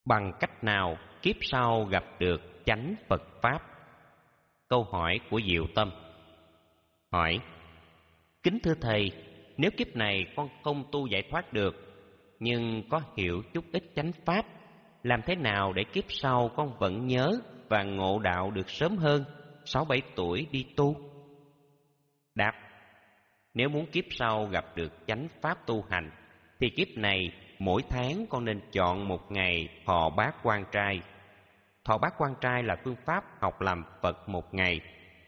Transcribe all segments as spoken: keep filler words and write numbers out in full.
Bằng cách nào kiếp sau gặp được chánh Phật Pháp? Câu hỏi của Diệu Tâm. Hỏi: kính thưa Thầy, nếu kiếp này con không tu giải thoát được, nhưng có hiểu chút ít chánh Pháp, làm thế nào để kiếp sau con vẫn nhớ và ngộ đạo được sớm hơn, sáu bảy tuổi đi tu? Đáp: nếu muốn kiếp sau gặp được chánh Pháp tu hành, thì kiếp này mỗi tháng con nên chọn một ngày thọ bát quan trai. Thọ bát quan trai là phương pháp học làm Phật một ngày.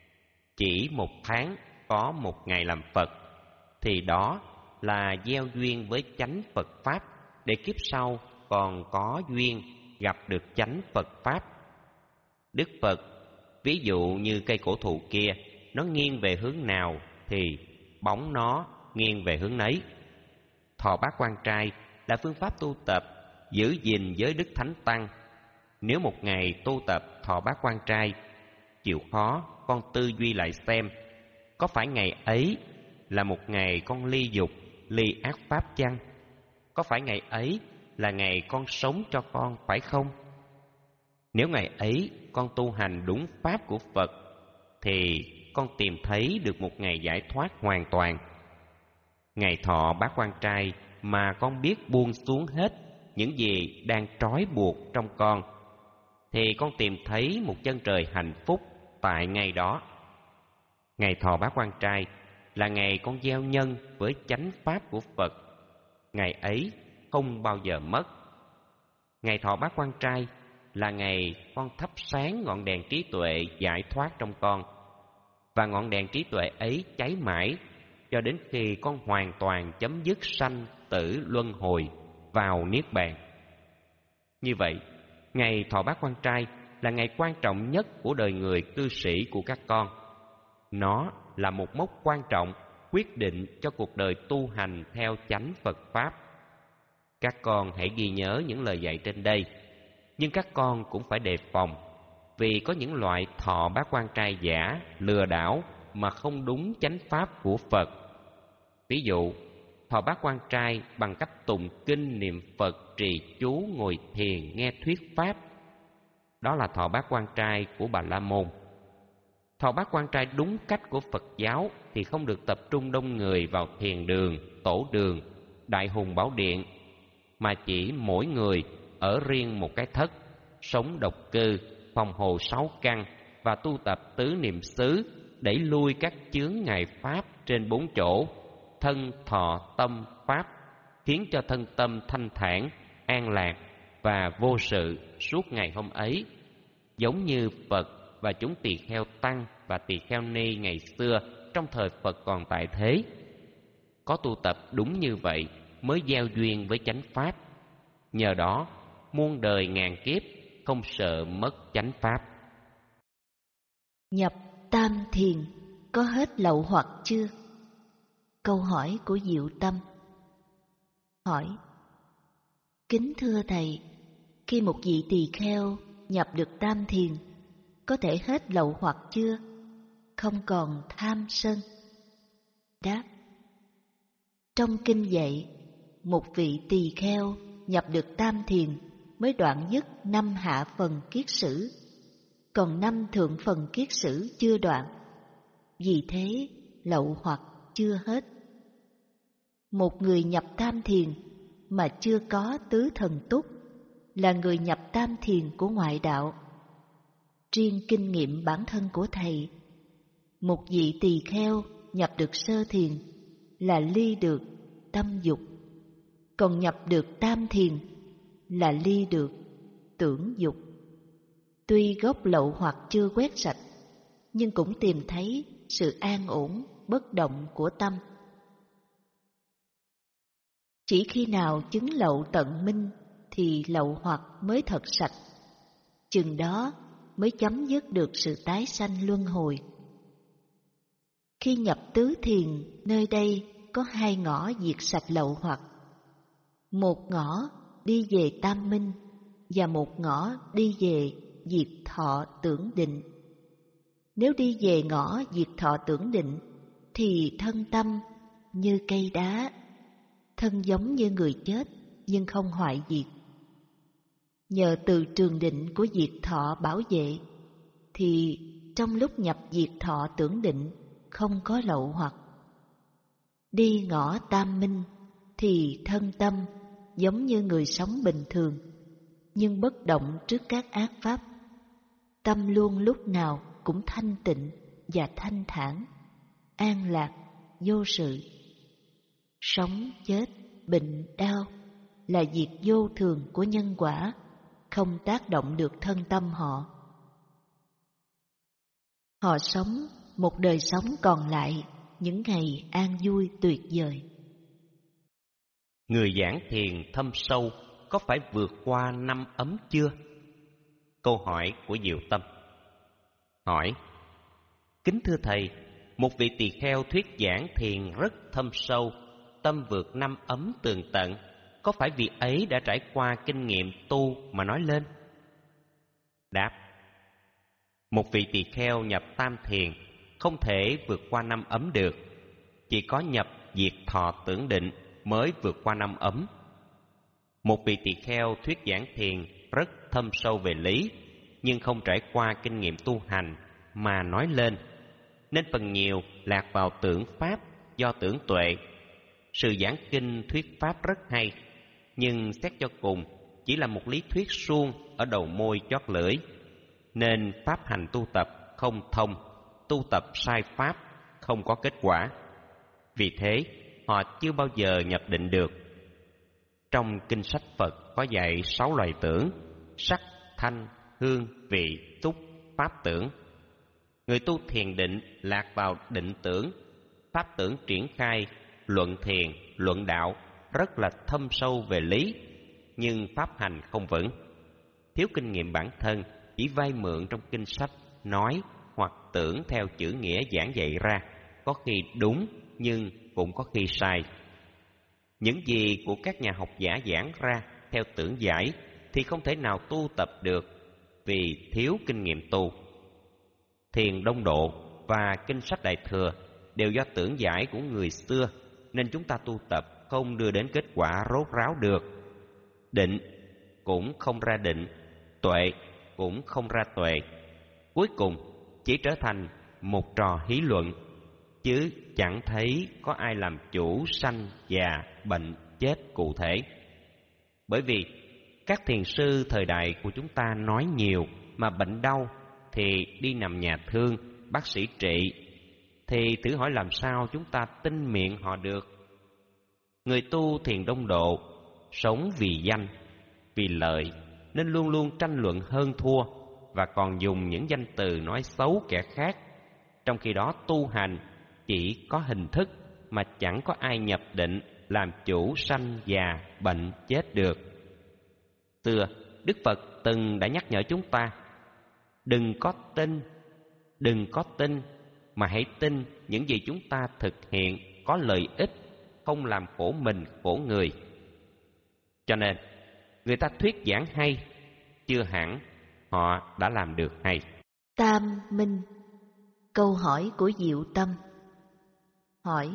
Chỉ một tháng có một ngày làm Phật, thì đó là gieo duyên với chánh Phật Pháp, để kiếp sau còn có duyên gặp được chánh Phật Pháp. Đức Phật ví dụ như cây cổ thụ kia, nó nghiêng về hướng nào thì bóng nó nghiêng về hướng nấy. Thọ bát quan trai là phương pháp tu tập giữ gìn giới đức thánh tăng. Nếu một ngày tu tập thọ bát quan trai, chịu khó con tư duy lại xem, có phải ngày ấy là một ngày con ly dục, ly ác pháp chăng? Có phải ngày ấy là ngày con sống cho con, phải không? Nếu ngày ấy con tu hành đúng pháp của Phật, thì con tìm thấy được một ngày giải thoát hoàn toàn. Ngày thọ bát quan trai mà con biết buông xuống hết những gì đang trói buộc trong con, thì con tìm thấy một chân trời hạnh phúc tại ngày đó. Ngày thọ bát quan trai là ngày con gieo nhân với chánh pháp của Phật. Ngày ấy không bao giờ mất. Ngày thọ bát quan trai là ngày con thắp sáng ngọn đèn trí tuệ giải thoát trong con, và ngọn đèn trí tuệ ấy cháy mãi cho đến khi con hoàn toàn chấm dứt sanh tử luân hồi vào niết bàn. Như vậy, ngày thọ bát quan trai là ngày quan trọng nhất của đời người cư sĩ của các con. Nó là một mốc quan trọng quyết định cho cuộc đời tu hành theo chánh Phật Pháp. Các con hãy ghi nhớ những lời dạy trên đây, nhưng các con cũng phải đề phòng, vì có những loại thọ bát quan trai giả, lừa đảo mà không đúng chánh pháp của Phật. Ví dụ, thọ bát quan trai bằng cách tụng kinh, niệm Phật, trì chú, ngồi thiền, nghe thuyết pháp. Đó là thọ bát quan trai của Bà La Môn. Thọ bát quan trai đúng cách của Phật giáo thì không được tập trung đông người vào thiền đường, tổ đường, đại hùng bảo điện, mà chỉ mỗi người ở riêng một cái thất, sống độc cư, phòng hồ sáu căn và tu tập tứ niệm xứ, đẩy lui các chướng ngại pháp trên bốn chỗ, thân, thọ, tâm, pháp, khiến cho thân tâm thanh thản, an lạc và vô sự suốt ngày hôm ấy, giống như Phật và chúng tỳ kheo tăng và tỳ kheo ni ngày xưa trong thời Phật còn tại thế. Có tu tập đúng như vậy mới gieo duyên với chánh pháp. Nhờ đó, muôn đời ngàn kiếp không sợ mất chánh pháp. Nhập tam thiền có hết lậu hoặc chưa? Câu hỏi của Diệu Tâm. Hỏi: kính thưa Thầy, khi một vị tỳ kheo nhập được tam thiền, có thể hết lậu hoặc chưa? Không còn tham sân. Đáp: trong kinh dạy, một vị tỳ kheo nhập được tam thiền mới đoạn dứt năm hạ phần kiết sử, còn năm thượng phần kiết sử chưa đoạn. Vì thế lậu hoặc chưa hết. Một người nhập tam thiền mà chưa có tứ thần túc là người nhập tam thiền của ngoại đạo. Riêng kinh nghiệm bản thân của Thầy, một vị tỳ kheo nhập được sơ thiền là ly được tâm dục, còn nhập được tam thiền là ly được tưởng dục. Tuy gốc lậu hoặc chưa quét sạch, nhưng cũng tìm thấy sự an ổn, bất động của tâm. Chỉ khi nào chứng lậu tận minh thì lậu hoặc mới thật sạch, chừng đó mới chấm dứt được sự tái sanh luân hồi. Khi nhập tứ thiền, nơi đây có hai ngõ diệt sạch lậu hoặc. Một ngõ đi về tam minh và một ngõ đi về diệt thọ tưởng định. Nếu đi về ngõ diệt thọ tưởng định thì thân tâm như cây đá, thân giống như người chết nhưng không hoại diệt. Nhờ từ trường định của diệt thọ bảo vệ, thì trong lúc nhập diệt thọ tưởng định không có lậu hoặc. Đi ngõ tam minh thì thân tâm giống như người sống bình thường, nhưng bất động trước các ác pháp. Tâm luôn lúc nào cũng thanh tịnh và thanh thản, an lạc, vô sự. Sống, chết, bệnh, đau là việc vô thường của nhân quả, không tác động được thân tâm họ. Họ sống một đời sống còn lại, những ngày an vui tuyệt vời. Người giảng thiền thâm sâu có phải vượt qua năm ấm chưa? Câu hỏi của Diệu Tâm. Hỏi: kính thưa thầy, một vị tỳ kheo thuyết giảng thiền rất thâm sâu, tâm vượt năm ấm tường tận, có phải vị ấy đã trải qua kinh nghiệm tu mà nói lên? Đáp: một vị tỳ kheo nhập tam thiền không thể vượt qua năm ấm được, chỉ có nhập diệt thọ tưởng định mới vượt qua năm ấm. Một vị tỳ kheo thuyết giảng thiền rất thâm sâu về lý, nhưng không trải qua kinh nghiệm tu hành mà nói lên, nên phần nhiều lạc vào tưởng pháp do tưởng tuệ. Sự giảng kinh thuyết pháp rất hay, nhưng xét cho cùng chỉ là một lý thuyết suông ở đầu môi chót lưỡi, nên pháp hành tu tập không thông, tu tập sai pháp, không có kết quả. Vì thế họ chưa bao giờ nhập định được. Trong kinh sách Phật có dạy sáu loài tưởng: sắc, thanh, hương, vị, xúc, pháp tưởng. Người tu thiền định lạc vào định tưởng, pháp tưởng triển khai, luận thiền, luận đạo rất là thâm sâu về lý, nhưng pháp hành không vững. Thiếu kinh nghiệm bản thân, chỉ vay mượn trong kinh sách nói hoặc tưởng theo chữ nghĩa giảng dạy ra, có khi đúng nhưng cũng có khi sai. Những gì của các nhà học giả giảng ra theo tưởng giải thì không thể nào tu tập được, vì thiếu kinh nghiệm tu. Thiền Đông Độ và kinh sách Đại Thừa đều do tưởng giải của người xưa, nên chúng ta tu tập không đưa đến kết quả rốt ráo được. Định cũng không ra định, tuệ cũng không ra tuệ, cuối cùng chỉ trở thành một trò hí luận, chứ chẳng thấy có ai làm chủ sanh già bệnh chết cụ thể. Bởi vì các thiền sư thời đại của chúng ta nói nhiều, mà bệnh đau thì đi nằm nhà thương, bác sĩ trị, thì thử hỏi làm sao chúng ta tin miệng họ được. Người tu thiền Đông Độ sống vì danh, vì lợi, nên luôn luôn tranh luận hơn thua, và còn dùng những danh từ nói xấu kẻ khác. Trong khi đó tu hành chỉ có hình thức, mà chẳng có ai nhập định làm chủ sanh già bệnh chết được. Xưa Đức Phật từng đã nhắc nhở chúng ta: đừng có tin, đừng có tin, mà hãy tin những gì chúng ta thực hiện có lợi ích, không làm khổ mình khổ người. Cho nên người ta thuyết giảng hay, chưa hẳn họ đã làm được hay. Tam minh. Câu hỏi của Diệu Tâm. Hỏi: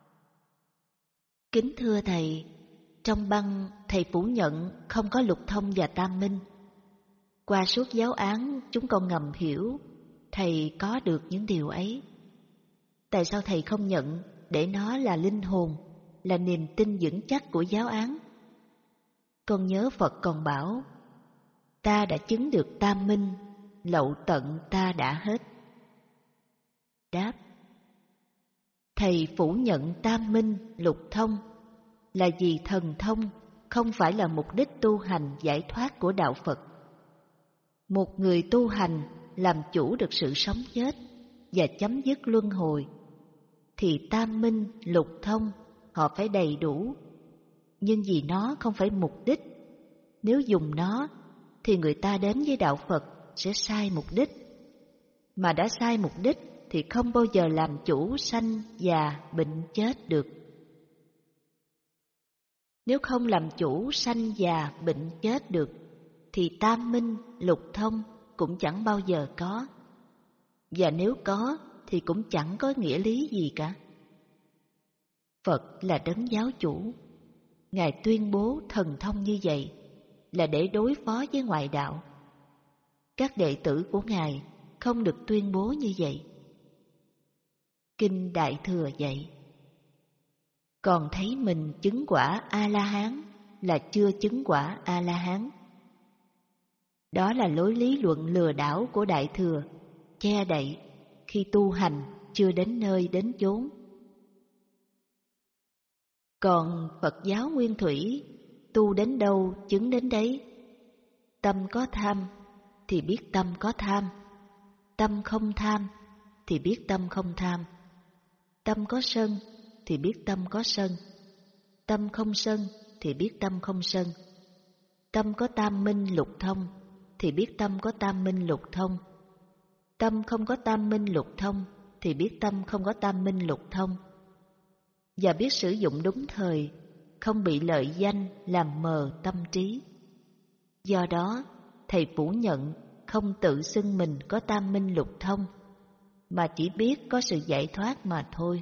kính thưa thầy, trong băng thầy phủ nhận không có lục thông và tam minh. Qua suốt giáo án chúng con ngầm hiểu thầy có được những điều ấy. Tại sao thầy không nhận để nó là linh hồn, là niềm tin vững chắc của giáo án? Con nhớ Phật còn bảo: ta đã chứng được tam minh, lậu tận ta đã hết. Đáp: thầy phủ nhận tam minh, lục thông là vì thần thông không phải là mục đích tu hành giải thoát của đạo Phật. Một người tu hành làm chủ được sự sống chết và chấm dứt luân hồi, thì tam minh, lục thông họ phải đầy đủ. Nhưng vì nó không phải mục đích, nếu dùng nó thì người ta đến với đạo Phật sẽ sai mục đích. Mà đã sai mục đích thì không bao giờ làm chủ sanh già bệnh chết được. Nếu không làm chủ sanh già bệnh chết được, thì tam minh, lục thông cũng chẳng bao giờ có. Và nếu có thì cũng chẳng có nghĩa lý gì cả. Phật là đấng giáo chủ, Ngài tuyên bố thần thông như vậy là để đối phó với ngoại đạo. Các đệ tử của Ngài không được tuyên bố như vậy. Kinh Đại Thừa dạy, còn thấy mình chứng quả A-la-hán là chưa chứng quả A-la-hán. Đó là lối lý luận lừa đảo của Đại Thừa, che đậy khi tu hành chưa đến nơi đến chốn. Còn Phật giáo Nguyên Thủy, tu đến đâu chứng đến đấy. Tâm có tham thì biết tâm có tham, tâm không tham thì biết tâm không tham, tâm có sân thì biết tâm có sân, tâm không sân thì biết tâm không sân, tâm có tam minh lục thông thì biết tâm có tam minh lục thông, tâm không có tam minh lục thông thì biết tâm không có tam minh lục thông. Và biết sử dụng đúng thời, không bị lợi danh làm mờ tâm trí. Do đó, Thầy phủ nhận không tự xưng mình có tam minh lục thông, mà chỉ biết có sự giải thoát mà thôi.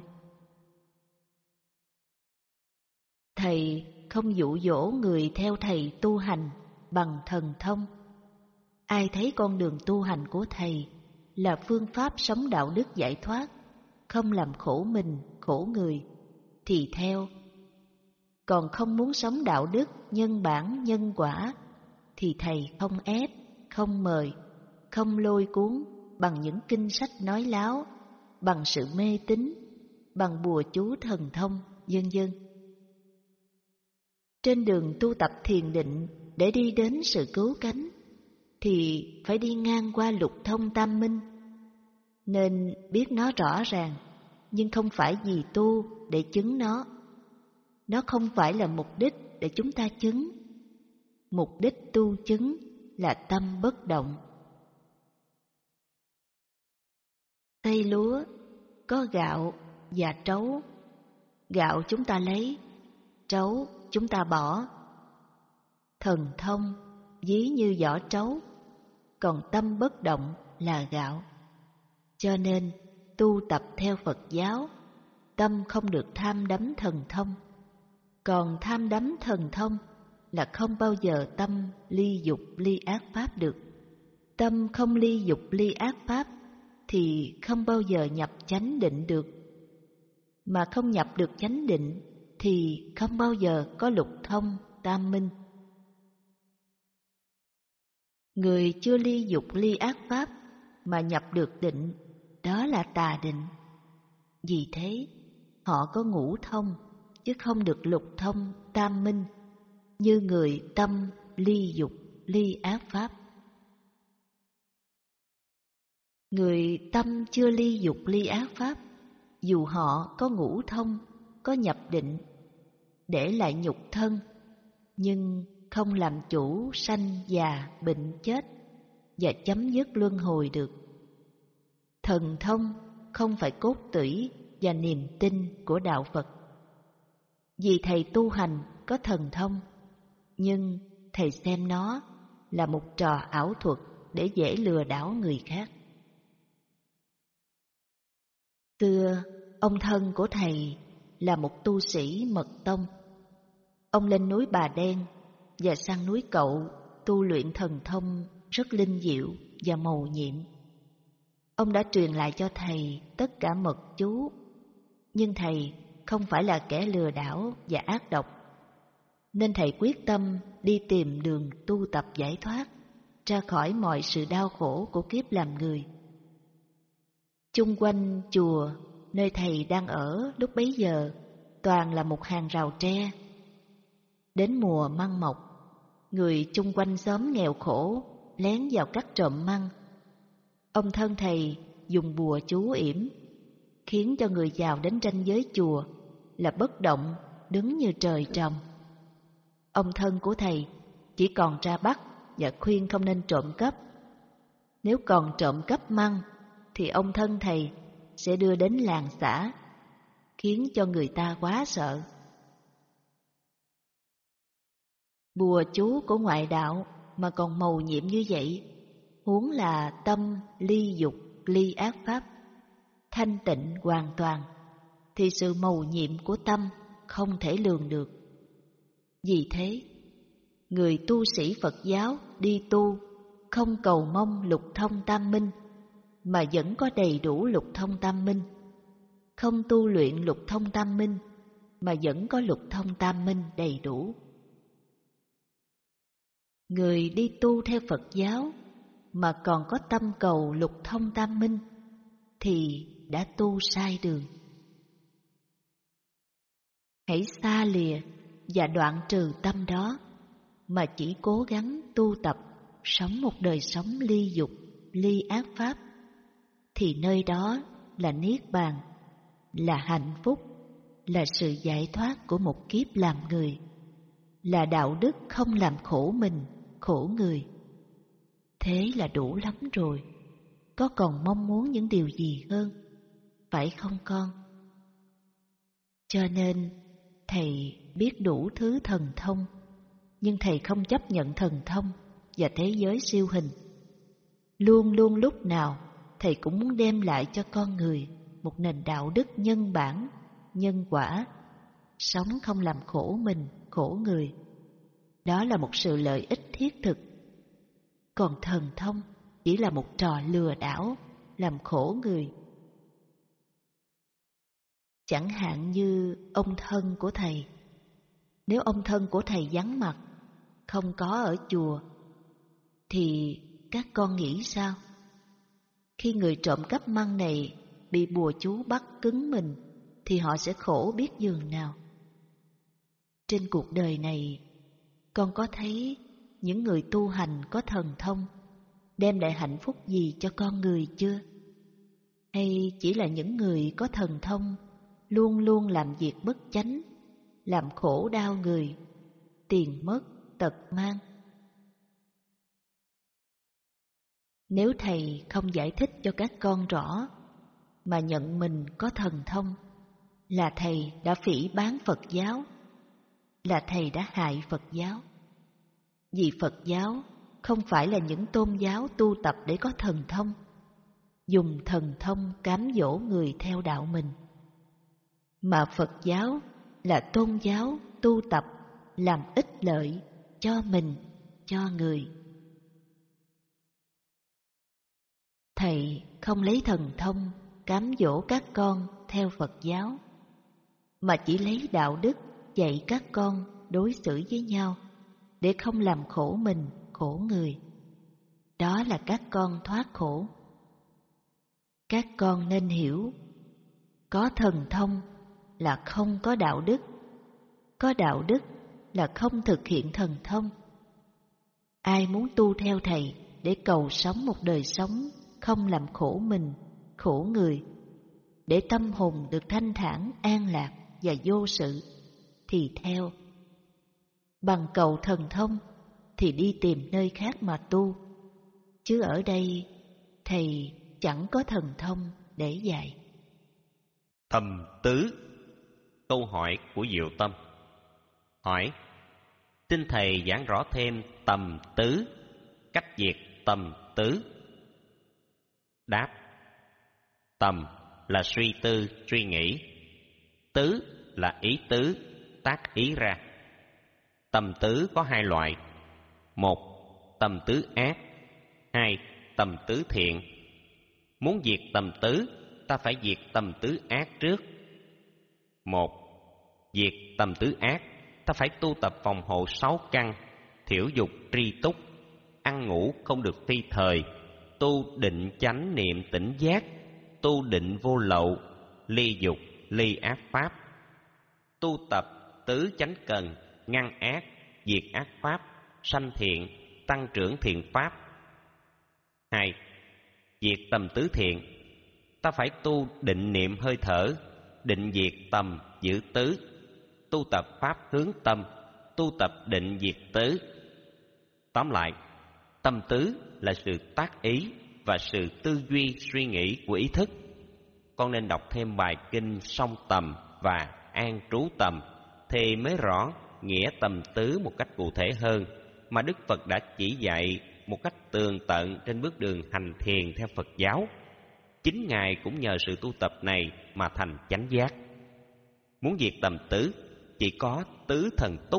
Thầy không dụ dỗ người theo Thầy tu hành bằng thần thông. Ai thấy con đường tu hành của Thầy là phương pháp sống đạo đức giải thoát, không làm khổ mình, khổ người, thì theo. Còn không muốn sống đạo đức, nhân bản, nhân quả, thì Thầy không ép, không mời, không lôi cuốn bằng những kinh sách nói láo, bằng sự mê tín, bằng bùa chú thần thông, vân vân. Trên đường tu tập thiền định để đi đến sự cứu cánh, thì phải đi ngang qua lục thông tam minh, nên biết nó rõ ràng, nhưng không phải vì tu để chứng nó. Nó không phải là mục đích để chúng ta chứng. Mục đích tu chứng là tâm bất động. Cây lúa có gạo và trấu. Gạo chúng ta lấy, trấu chúng ta bỏ. Thần thông ví như vỏ trấu, còn tâm bất động là gạo. Cho nên tu tập theo Phật giáo, tâm không được tham đắm thần thông. Còn tham đắm thần thông là không bao giờ tâm ly dục ly ác pháp được. Tâm không ly dục ly ác pháp thì không bao giờ nhập chánh định được. Mà không nhập được chánh định thì không bao giờ có lục thông tam minh. Người chưa ly dục ly ác pháp mà nhập được định, đó là tà định. Vì thế, họ có ngũ thông, chứ không được lục thông tam minh, như người tâm ly dục ly ác pháp. Người tâm chưa ly dục ly ác pháp, dù họ có ngũ thông, có nhập định, để lại nhục thân, nhưng không làm chủ sanh già bệnh chết và chấm dứt luân hồi được. Thần thông không phải cốt tủy và niềm tin của đạo Phật. Vì Thầy tu hành có thần thông, nhưng Thầy xem nó là một trò ảo thuật để dễ lừa đảo người khác. Xưa, ông thân của Thầy là một tu sĩ mật tông. Ông lên núi Bà Đen và sang núi Cậu tu luyện thần thông rất linh diệu và mầu nhiệm. Ông đã truyền lại cho Thầy tất cả mật chú, nhưng Thầy không phải là kẻ lừa đảo và ác độc, nên Thầy quyết tâm đi tìm đường tu tập giải thoát, ra khỏi mọi sự đau khổ của kiếp làm người. Chung quanh chùa nơi Thầy đang ở lúc bấy giờ toàn là một hàng rào tre. Đến mùa măng mọc, người chung quanh xóm nghèo khổ lén vào cắt trộm măng. Ông thân Thầy dùng bùa chú yểm, khiến cho người giàu đến ranh giới chùa là bất động, đứng như trời trồng. Ông thân của Thầy chỉ còn ra bắt và khuyên không nên trộm cắp. Nếu còn trộm cắp măng thì ông thân Thầy sẽ đưa đến làng xã, khiến cho người ta quá sợ. Bùa chú của ngoại đạo mà còn mầu nhiệm như vậy, huống là tâm ly dục ly ác pháp, thanh tịnh hoàn toàn, thì sự mầu nhiệm của tâm không thể lường được. Vì thế, người tu sĩ Phật giáo đi tu không cầu mong lục thông tam minh, mà vẫn có đầy đủ lục thông tam minh, không tu luyện lục thông tam minh, mà vẫn có lục thông tam minh đầy đủ. Người đi tu theo Phật giáo mà còn có tâm cầu lục thông tam minh thì đã tu sai đường. Hãy xa lìa và đoạn trừ tâm đó, mà chỉ cố gắng tu tập sống một đời sống ly dục, ly ác pháp, thì nơi đó là niết bàn, là hạnh phúc, là sự giải thoát của một kiếp làm người, là đạo đức không làm khổ mình, khổ người. Thế là đủ lắm rồi, có còn mong muốn những điều gì hơn, phải không con? Cho nên thầy biết đủ thứ thần thông, nhưng thầy không chấp nhận thần thông và thế giới siêu hình. Luôn luôn lúc nào thầy cũng muốn đem lại cho con người một nền đạo đức nhân bản, nhân quả, sống không làm khổ mình, khổ người. Đó là một sự lợi ích thiết thực. Còn thần thông chỉ là một trò lừa đảo, làm khổ người. Chẳng hạn như ông thân của thầy. Nếu ông thân của thầy vắng mặt, không có ở chùa, thì các con nghĩ sao? Khi người trộm cắp măng này bị bùa chú bắt cứng mình, thì họ sẽ khổ biết nhường nào. Trên cuộc đời này, con có thấy những người tu hành có thần thông đem lại hạnh phúc gì cho con người chưa? Hay chỉ là những người có thần thông luôn luôn làm việc bất chánh, làm khổ đau người, tiền mất, tật mang? Nếu thầy không giải thích cho các con rõ, mà nhận mình có thần thông, là thầy đã phỉ báng Phật giáo, là thầy đã hại Phật giáo. Vì Phật giáo không phải là những tôn giáo tu tập để có thần thông, dùng thần thông cám dỗ người theo đạo mình, mà Phật giáo là tôn giáo tu tập làm ích lợi cho mình, cho người. Thầy không lấy thần thông cám dỗ các con theo Phật giáo, mà chỉ lấy đạo đức dạy các con đối xử với nhau để không làm khổ mình, khổ người. Đó là các con thoát khổ. Các con nên hiểu, có thần thông là không có đạo đức, có đạo đức là không thực hiện thần thông. Ai muốn tu theo thầy để cầu sống một đời sống không làm khổ mình, khổ người, để tâm hồn được thanh thản, an lạc và vô sự, thì theo. Bằng cầu thần thông thì đi tìm nơi khác mà tu, chứ ở đây thầy chẳng có thần thông để dạy. Tầm tứ. Câu hỏi của Diệu Tâm. Hỏi: xin thầy giảng rõ thêm tầm tứ, cách diệt tầm tứ. Đáp: tầm là suy tư, suy nghĩ. Tứ là ý tứ, tác ý ra. Tầm tứ có hai loại: một, tầm tứ ác; hai, tầm tứ thiện. Muốn diệt tầm tứ, ta phải diệt tầm tứ ác trước. Một, diệt tầm tứ ác, ta phải tu tập phòng hộ sáu căn, thiểu dục tri túc, ăn ngủ không được phi thời, tu định chánh niệm tỉnh giác, tu định vô lậu, ly dục, ly ác pháp. Tu tập tứ chánh cần, ngăn ác, diệt ác pháp, sanh thiện, tăng trưởng thiện pháp. Hai, diệt tầm tứ thiện, ta phải tu định niệm hơi thở, định diệt tầm giữ tứ, tu tập pháp hướng tâm, tu tập định diệt tứ. Tóm lại, tâm tứ là sự tác ý và sự tư duy suy nghĩ của ý thức. Con nên đọc thêm bài kinh Song Tầm và An Trú Tầm thì mới rõ nghĩa tầm tứ một cách cụ thể hơn, mà Đức Phật đã chỉ dạy một cách tường tận trên bước đường hành thiền theo Phật giáo. Chính Ngài cũng nhờ sự tu tập này mà thành chánh giác. Muốn diệt tầm tứ, chỉ có tứ thần túc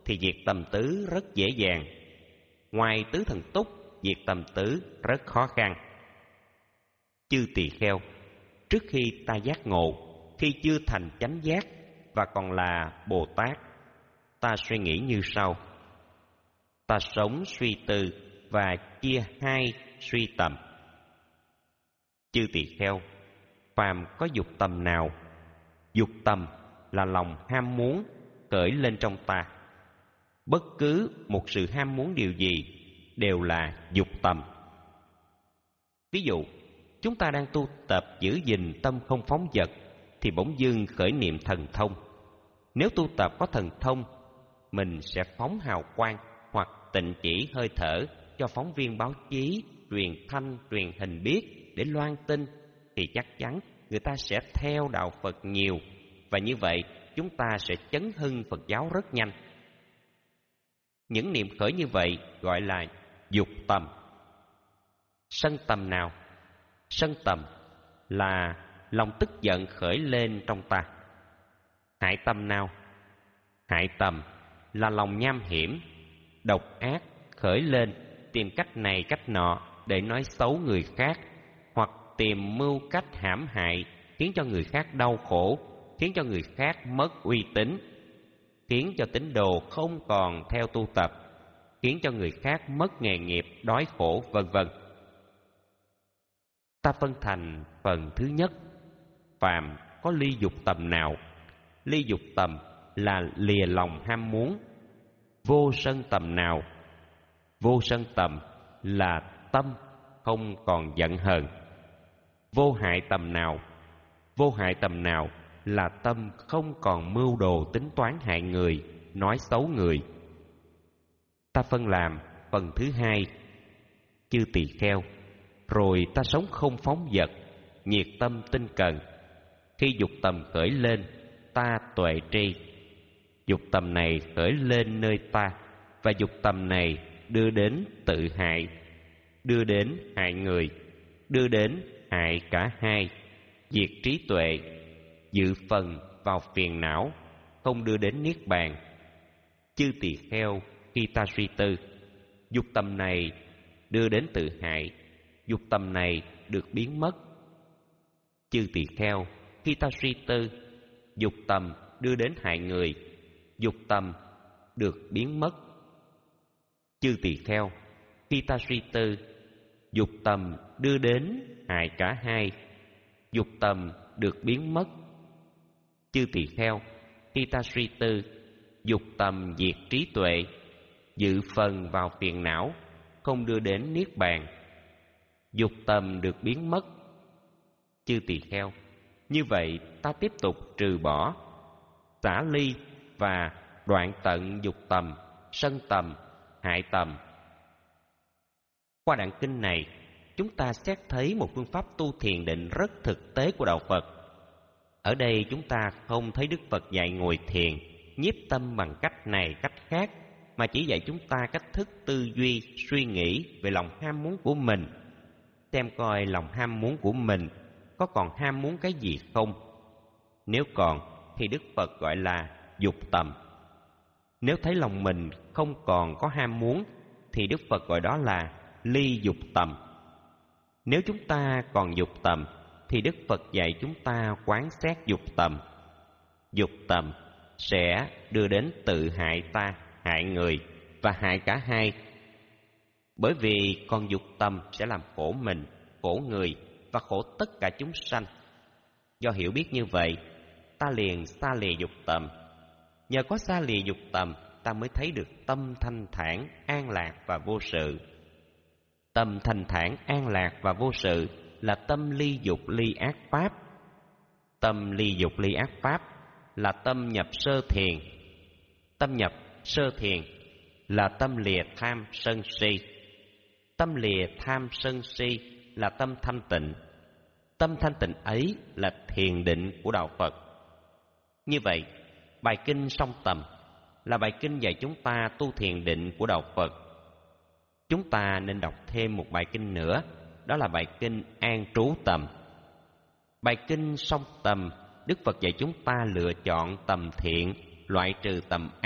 thì diệt tầm tứ rất dễ dàng. Ngoài tứ thần túc, diệt tầm tứ rất khó khăn. Chư tỳ kheo, trước khi ta giác ngộ, khi chưa thành chánh giác và còn là Bồ Tát, ta suy nghĩ như sau. Ta sống suy tư và chia hai suy tầm. Chư tỳ kheo, phàm có dục tầm nào? Dục tầm là lòng ham muốn khởi lên trong ta. Bất cứ một sự ham muốn điều gì đều là dục tầm. Ví dụ, chúng ta đang tu tập giữ gìn tâm không phóng dật thì bỗng dưng khởi niệm thần thông. Nếu tu tập có thần thông, mình sẽ phóng hào quang hoặc tịnh chỉ hơi thở cho phóng viên báo chí, truyền thanh, truyền hình biết để loan tin, thì chắc chắn người ta sẽ theo đạo Phật nhiều, và như vậy chúng ta sẽ chấn hưng Phật giáo rất nhanh. Những niệm khởi như vậy gọi là dục tầm. Sân tầm nào? Sân tầm là lòng tức giận khởi lên trong ta. Hại tầm nào? Hại tầm là lòng nham hiểm, độc ác khởi lên, tìm cách này cách nọ để nói xấu người khác, hoặc tìm mưu cách hãm hại, khiến cho người khác đau khổ, khiến cho người khác mất uy tín, khiến cho tín đồ không còn theo tu tập, khiến cho người khác mất nghề nghiệp, đói khổ, vân vân. Ta phân thành phần thứ nhất, phàm có ly dục tầm nào? Ly dục tầm là lìa lòng ham muốn. Vô sân tầm nào? Vô sân tầm là tâm không còn giận hờn. Vô hại tầm nào? Vô hại tầm nào là tâm không còn mưu đồ tính toán hại người, nói xấu người. Ta phân làm phần thứ hai. Chư tỳ kheo, rồi ta sống không phóng dật, nhiệt tâm tinh cần. Khi dục tầm khởi lên, ta tuệ tri. Dục tầm này khởi lên nơi ta, và dục tầm này đưa đến tự hại, đưa đến hại người, đưa đến hại cả hai, diệt trí tuệ, dự phần vào phiền não, không đưa đến niết bàn. Chư tỳ kheo, khi ta suy tư, dục tầm này đưa đến tự hại, dục tầm này được biến mất. Chư tỳ kheo, khi ta suy tư, dục tầm đưa đến hại người, dục tầm được biến mất. Chư tỳ kheo, khi ta suy tư, dục tầm đưa đến hại cả hai, dục tầm được biến mất. Chư tỳ kheo, khi ta suy tư, dục tầm diệt trí tuệ, dự phần vào phiền não, không đưa đến niết bàn. Dục tầm được biến mất. Chư tỳ kheo, như vậy ta tiếp tục trừ bỏ, xả ly và đoạn tận dục tầm, sân tầm, hại tầm. Qua đoạn kinh này, chúng ta xét thấy một phương pháp tu thiền định rất thực tế của đạo Phật. Ở đây chúng ta không thấy Đức Phật dạy ngồi thiền, nhiếp tâm bằng cách này cách khác, mà chỉ dạy chúng ta cách thức tư duy, suy nghĩ về lòng ham muốn của mình, xem coi lòng ham muốn của mình có còn ham muốn cái gì không. Nếu còn thì Đức Phật gọi là dục tầm. Nếu thấy lòng mình không còn có ham muốn thì Đức Phật gọi đó là ly dục tầm. Nếu chúng ta còn dục tầm thì Đức Phật dạy chúng ta quán xét dục tầm. Dục tầm sẽ đưa đến tự hại ta, hại người và hại cả hai. Bởi vì còn dục tầm sẽ làm khổ mình, khổ người và khổ tất cả chúng sanh. Do hiểu biết như vậy, ta liền xa lìa dục tầm. Nhờ có xa lìa dục tầm, ta mới thấy được tâm thanh thản, an lạc và vô sự. Tâm thanh thản, an lạc và vô sự là tâm ly dục ly ác pháp. Tâm ly dục ly ác pháp là tâm nhập sơ thiền. Tâm nhập sơ thiền là tâm lìa tham sân si. Tâm lìa tham sân si là tâm thanh tịnh. Tâm thanh tịnh ấy là thiền định của đạo Phật. Như vậy, bài kinh Song Tầm là bài kinh dạy chúng ta tu thiền định của đạo Phật. Chúng ta nên đọc thêm một bài kinh nữa, đó là bài kinh An Trú Tầm. Bài kinh Song Tầm, Đức Phật dạy chúng ta lựa chọn tầm thiện, loại trừ tầm ác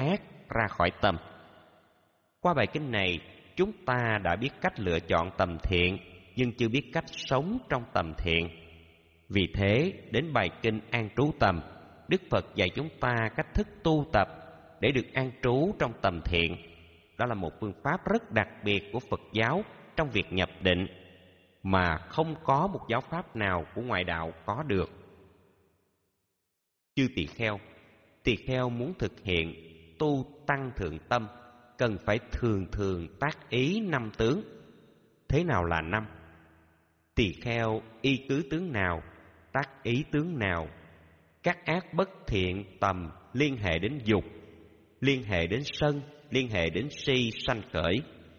ra khỏi tâm. Qua bài kinh này, chúng ta đã biết cách lựa chọn tầm thiện, nhưng chưa biết cách sống trong tầm thiện. Vì thế, đến bài kinh an trú tâm, Đức Phật dạy chúng ta cách thức tu tập để được an trú trong tầm thiện. Đó là một phương pháp rất đặc biệt của Phật giáo trong việc nhập định, mà không có một giáo pháp nào của ngoại đạo có được. Chư tỳ kheo, tỳ kheo muốn thực hiện tu tăng thượng tâm, cần phải thường thường tác ý năm tướng. Thế nào là năm? Tỳ kheo y cứ tướng nào, tác ý tướng nào. Các ác bất thiện tầm liên hệ đến dục, liên hệ đến sân, liên hệ đến si sanh khởi.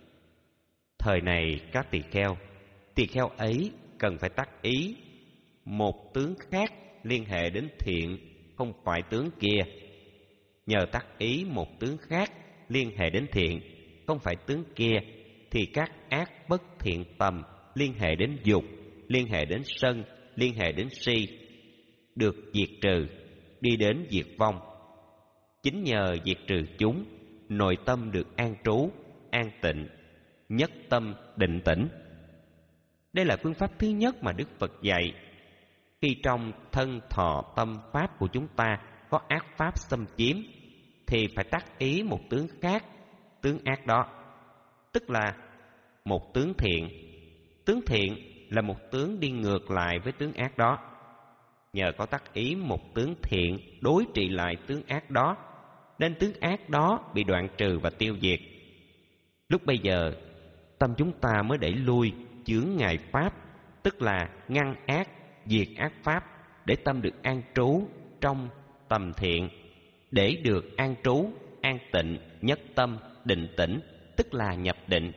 Thời này các tỳ kheo, tỳ kheo ấy cần phải tác ý một tướng khác liên hệ đến thiện, không phải tướng kia. Nhờ tác ý một tướng khác liên hệ đến thiện, không phải tướng kia, thì các ác bất thiện tầm liên hệ đến dục, liên hệ đến sân, liên hệ đến si được diệt trừ, đi đến diệt vong. Chính nhờ diệt trừ chúng, nội tâm được an trú, an tịnh, nhất tâm định tĩnh. Đây là phương pháp thứ nhất mà Đức Phật dạy. Khi trong thân thọ tâm pháp của chúng ta có ác pháp xâm chiếm, thì phải tác ý một tướng khác, tướng ác đó, tức là một tướng thiện. Tướng thiện là một tướng đi ngược lại với tướng ác đó. Nhờ có tác ý một tướng thiện đối trị lại tướng ác đó, nên tướng ác đó bị đoạn trừ và tiêu diệt. Lúc bây giờ, tâm chúng ta mới đẩy lui chướng ngại pháp, tức là ngăn ác, diệt ác pháp, để tâm được an trú trong tầm thiện, để được an trú, an tịnh, nhất tâm, định tĩnh, tức là nhập định.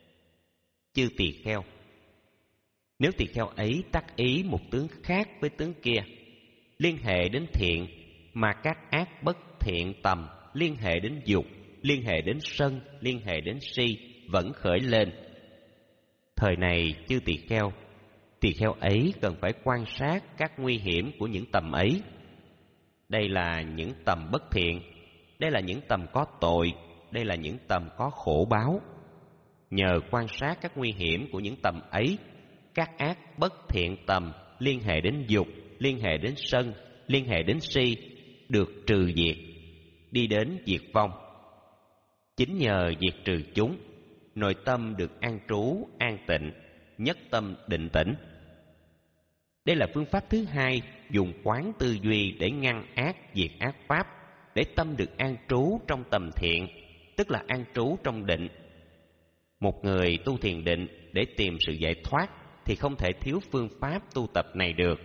Chư tỳ kheo, nếu tỳ kheo ấy tác ý một tướng khác với tướng kia, liên hệ đến thiện, mà các ác bất thiện tầm liên hệ đến dục, liên hệ đến sân, liên hệ đến si vẫn khởi lên. Thời này chư tỳ kheo, tỳ kheo ấy cần phải quan sát các nguy hiểm của những tầm ấy. Đây là những tầm bất thiện, đây là những tầm có tội, đây là những tầm có khổ báo. Nhờ quan sát các nguy hiểm của những tầm ấy, các ác bất thiện tầm liên hệ đến dục, liên hệ đến sân, liên hệ đến si được trừ diệt, đi đến diệt vong. Chính nhờ diệt trừ chúng, nội tâm được an trú, an tịnh, nhất tâm định tĩnh. Đây là phương pháp thứ hai, dùng quán tư duy để ngăn ác, diệt ác pháp, để tâm được an trú trong tầm thiện, tức là an trú trong định. Một người tu thiền định để tìm sự giải thoát thì không thể thiếu phương pháp tu tập này được.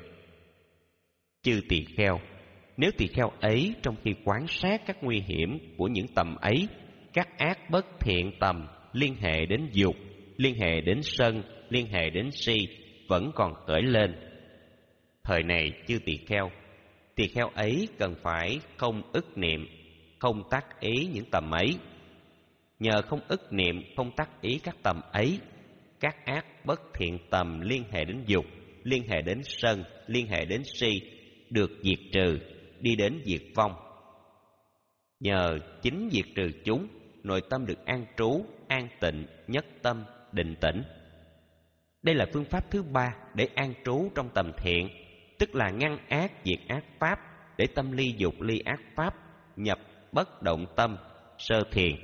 Chư tỳ kheo, nếu tỳ kheo ấy trong khi quan sát các nguy hiểm của những tầm ấy, các ác bất thiện tầm liên hệ đến dục, liên hệ đến sân, liên hệ đến si vẫn còn khởi lên. Thời này chư tỳ kheo, tỳ kheo ấy cần phải không ức niệm, không tác ý những tầm ấy. Nhờ không ức niệm, không tác ý các tầm ấy, các ác bất thiện tầm liên hệ đến dục, liên hệ đến sân, liên hệ đến si được diệt trừ, đi đến diệt vong. Nhờ chính diệt trừ chúng, nội tâm được an trú, an tịnh, nhất tâm, định tĩnh. Đây là phương pháp thứ ba để an trú trong tầm thiện, tức là ngăn ác, diệt ác pháp, để tâm ly dục, ly ác pháp, nhập bất động tâm, sơ thiền.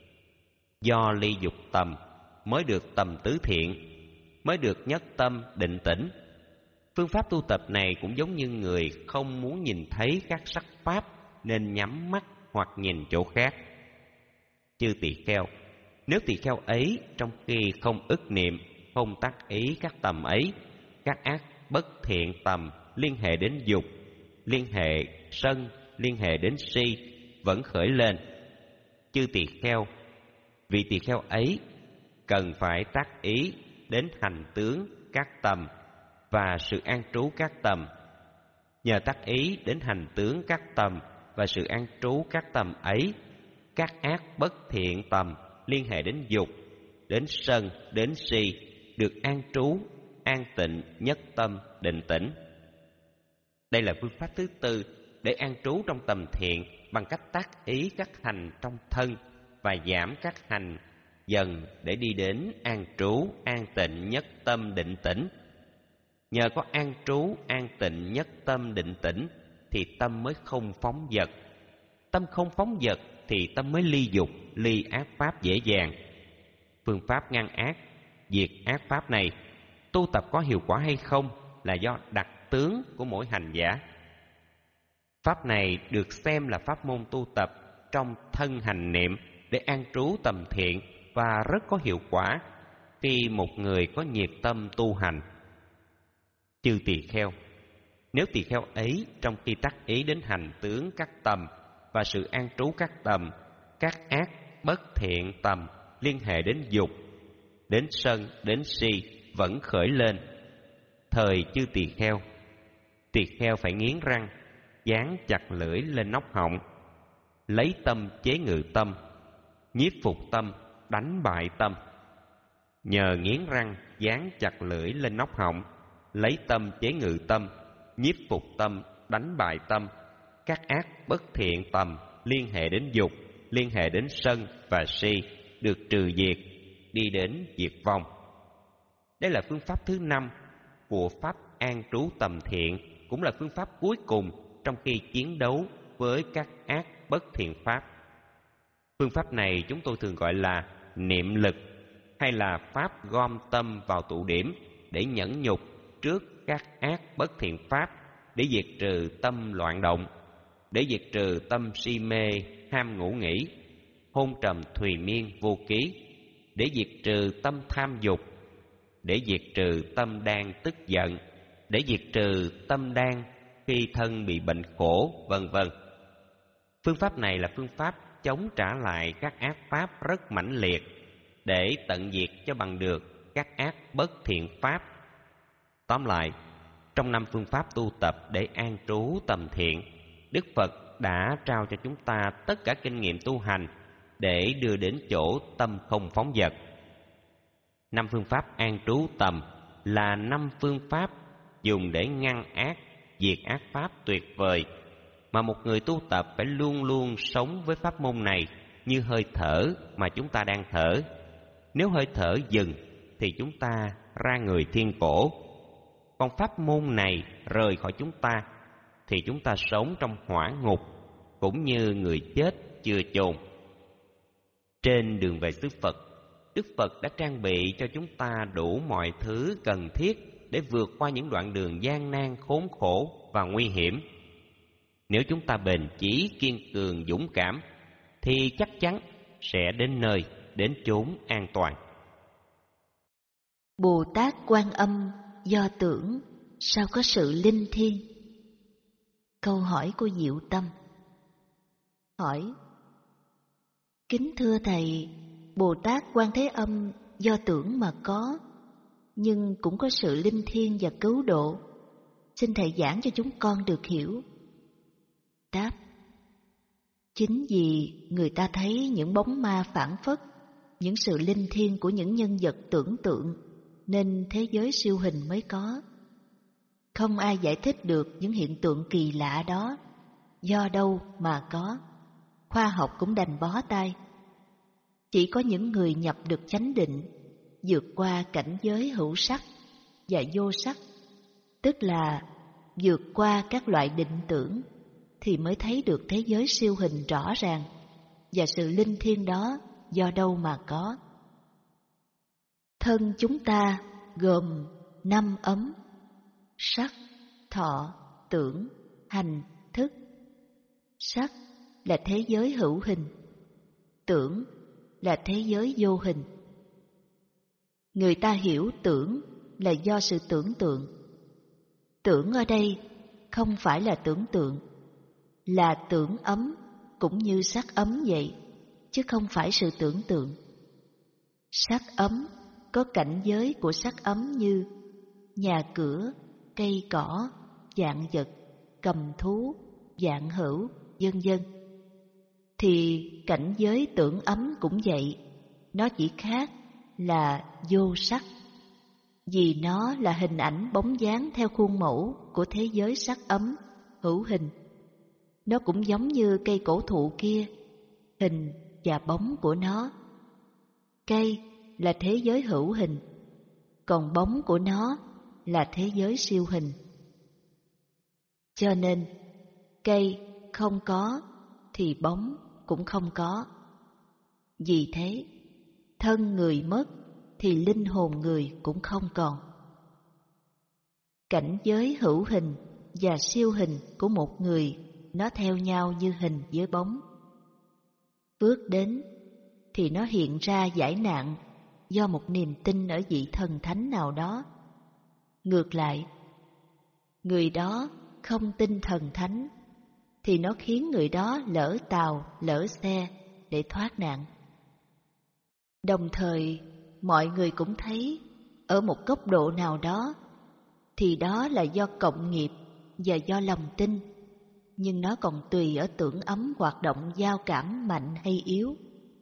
Do ly dục tầm mới được tầm tứ thiện, mới được nhất tâm định tĩnh. Phương pháp tu tập này cũng giống như người không muốn nhìn thấy các sắc pháp nên nhắm mắt hoặc nhìn chỗ khác. Chư tỳ kheo, nếu tỳ kheo ấy trong khi không ức niệm, không tác ý các tầm ấy, các ác bất thiện tầm liên hệ đến dục, liên hệ sân, liên hệ đến si vẫn khởi lên. Chư tỳ kheo, vị tỳ kheo ấy cần phải tác ý đến hành tướng các tầm và sự an trú các tầm. Nhờ tác ý đến hành tướng các tầm và sự an trú các tầm ấy, các ác bất thiện tầm liên hệ đến dục, đến sân, đến si được an trú, an tịnh, nhất tâm, định tĩnh. Đây là phương pháp thứ tư để an trú trong tầm thiện bằng cách tác ý các hành trong thân và giảm các hành dần để đi đến an trú, an tịnh, nhất tâm, định tĩnh. Nhờ có an trú, an tịnh, nhất tâm, định tĩnh thì tâm mới không phóng dật. Tâm không phóng dật thì tâm mới ly dục, ly ác pháp dễ dàng. Phương pháp ngăn ác, diệt ác pháp này, tu tập có hiệu quả hay không là do đặc tướng của mỗi hành giả. Pháp này được xem là pháp môn tu tập trong thân hành niệm để an trú tầm thiện và rất có hiệu quả khi một người có nhiệt tâm tu hành. Chư tỳ kheo, nếu tỳ kheo ấy trong khi tác ý đến hành tướng các tầm và sự an trú các tầm, các ác bất thiện tầm liên hệ đến dục, đến sân, đến si vẫn khởi lên, thời chư tỳ kheo, tỳ kheo phải nghiến răng, dán chặt lưỡi lên nóc họng, lấy tâm chế ngự tâm, nhiếp phục tâm, đánh bại tâm. Nhờ nghiến răng, dán chặt lưỡi lên nóc họng, lấy tâm chế ngự tâm, nhiếp phục tâm, đánh bại tâm, các ác bất thiện tầm liên hệ đến dục, liên hệ đến sân và si được trừ diệt, đi đến diệt vong. Đây là phương pháp thứ năm của pháp an trú tầm thiện, cũng là phương pháp cuối cùng trong khi chiến đấu với các ác bất thiện pháp. Phương pháp này chúng tôi thường gọi là niệm lực, hay là pháp gom tâm vào tụ điểm để nhẫn nhục trước các ác bất thiện pháp, để diệt trừ tâm loạn động, để diệt trừ tâm si mê, ham ngủ nghỉ, hôn trầm thùy miên vô ký, để diệt trừ tâm tham dục, để diệt trừ tâm đang tức giận, để diệt trừ tâm đang khi thân bị bệnh khổ, vân vân. Phương pháp này là phương pháp chống trả lại các ác pháp rất mãnh liệt để tận diệt cho bằng được các ác bất thiện pháp. Tóm lại, trong năm phương pháp tu tập để an trú tầm thiện, Đức Phật đã trao cho chúng ta tất cả kinh nghiệm tu hành để đưa đến chỗ tâm không phóng dật. Năm phương pháp an trú tầm là năm phương pháp dùng để ngăn ác, diệt ác pháp tuyệt vời mà một người tu tập phải luôn luôn sống với pháp môn này như hơi thở mà chúng ta đang thở. Nếu hơi thở dừng thì chúng ta ra người thiên cổ. Còn pháp môn này rời khỏi chúng ta thì chúng ta sống trong hỏa ngục, cũng như người chết chưa chôn. Trên đường về xứ Phật, Đức Phật đã trang bị cho chúng ta đủ mọi thứ cần thiết để vượt qua những đoạn đường gian nan, khốn khổ và nguy hiểm. Nếu chúng ta bền chí, kiên cường, dũng cảm thì chắc chắn sẽ đến nơi, đến chốn an toàn. Bồ Tát Quan Âm do tưởng sao có sự linh thiêng? Câu hỏi của Diệu Tâm. Hỏi: kính thưa Thầy, Bồ Tát Quan Thế Âm do tưởng mà có, nhưng cũng có sự linh thiêng và cứu độ. Xin Thầy giảng cho chúng con được hiểu. Đáp: chính vì người ta thấy những bóng ma phản phất, những sự linh thiêng của những nhân vật tưởng tượng, nên thế giới siêu hình mới có. Không ai giải thích được những hiện tượng kỳ lạ đó, do đâu mà có. Khoa học cũng đành bó tay. Chỉ có những người nhập được chánh định, vượt qua cảnh giới hữu sắc và vô sắc, tức là vượt qua các loại định tưởng, thì mới thấy được thế giới siêu hình rõ ràng, và sự linh thiêng đó do đâu mà có. Thân chúng ta gồm năm ấm: sắc, thọ, tưởng, hành, thức. Sắc là thế giới hữu hình, tưởng là thế giới vô hình. Người ta hiểu tưởng là do sự tưởng tượng. Tưởng ở đây không phải là tưởng tượng, là tưởng ấm cũng như sắc ấm vậy, chứ không phải sự tưởng tượng. Sắc ấm có cảnh giới của sắc ấm như nhà cửa, cây cỏ, vạn vật, cầm thú, vạn hữu, vân vân. Thì cảnh giới tưởng ấm cũng vậy, nó chỉ khác là vô sắc, vì nó là hình ảnh bóng dáng theo khuôn mẫu của thế giới sắc ấm hữu hình. Nó cũng giống như cây cổ thụ kia, hình và bóng của nó. Cây là thế giới hữu hình, còn bóng của nó là thế giới siêu hình. Cho nên, cây không có thì bóng cũng không có. Vì thế, thân người mất thì linh hồn người cũng không còn. Cảnh giới hữu hình và siêu hình của một người nó theo nhau như hình với bóng. Phước đến thì nó hiện ra giải nạn do một niềm tin ở vị thần thánh nào đó. Ngược lại, người đó không tin thần thánh thì nó khiến người đó lỡ tàu, lỡ xe để thoát nạn. Đồng thời, mọi người cũng thấy ở một góc độ nào đó thì đó là do cộng nghiệp và do lòng tin, nhưng nó còn tùy ở tưởng ấm hoạt động giao cảm mạnh hay yếu.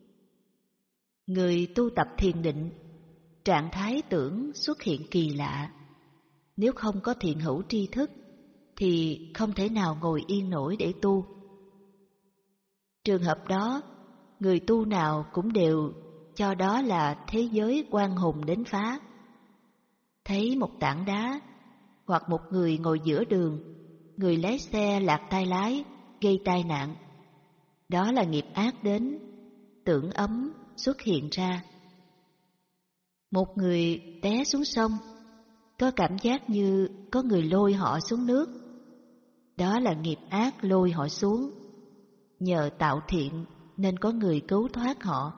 Người tu tập thiền định, trạng thái tưởng xuất hiện kỳ lạ. Nếu không có thiện hữu tri thức thì không thể nào ngồi yên nổi để tu. Trường hợp đó, người tu nào cũng đều cho đó là thế giới oan hồn đến phá. Thấy một tảng đá hoặc một người ngồi giữa đường, người lái xe lạc tay lái, gây tai nạn. Đó là nghiệp ác đến, tưởng ấm xuất hiện ra. Một người té xuống sông, có cảm giác như có người lôi họ xuống nước. Đó là nghiệp ác lôi họ xuống. Nhờ tạo thiện nên có người cứu thoát họ.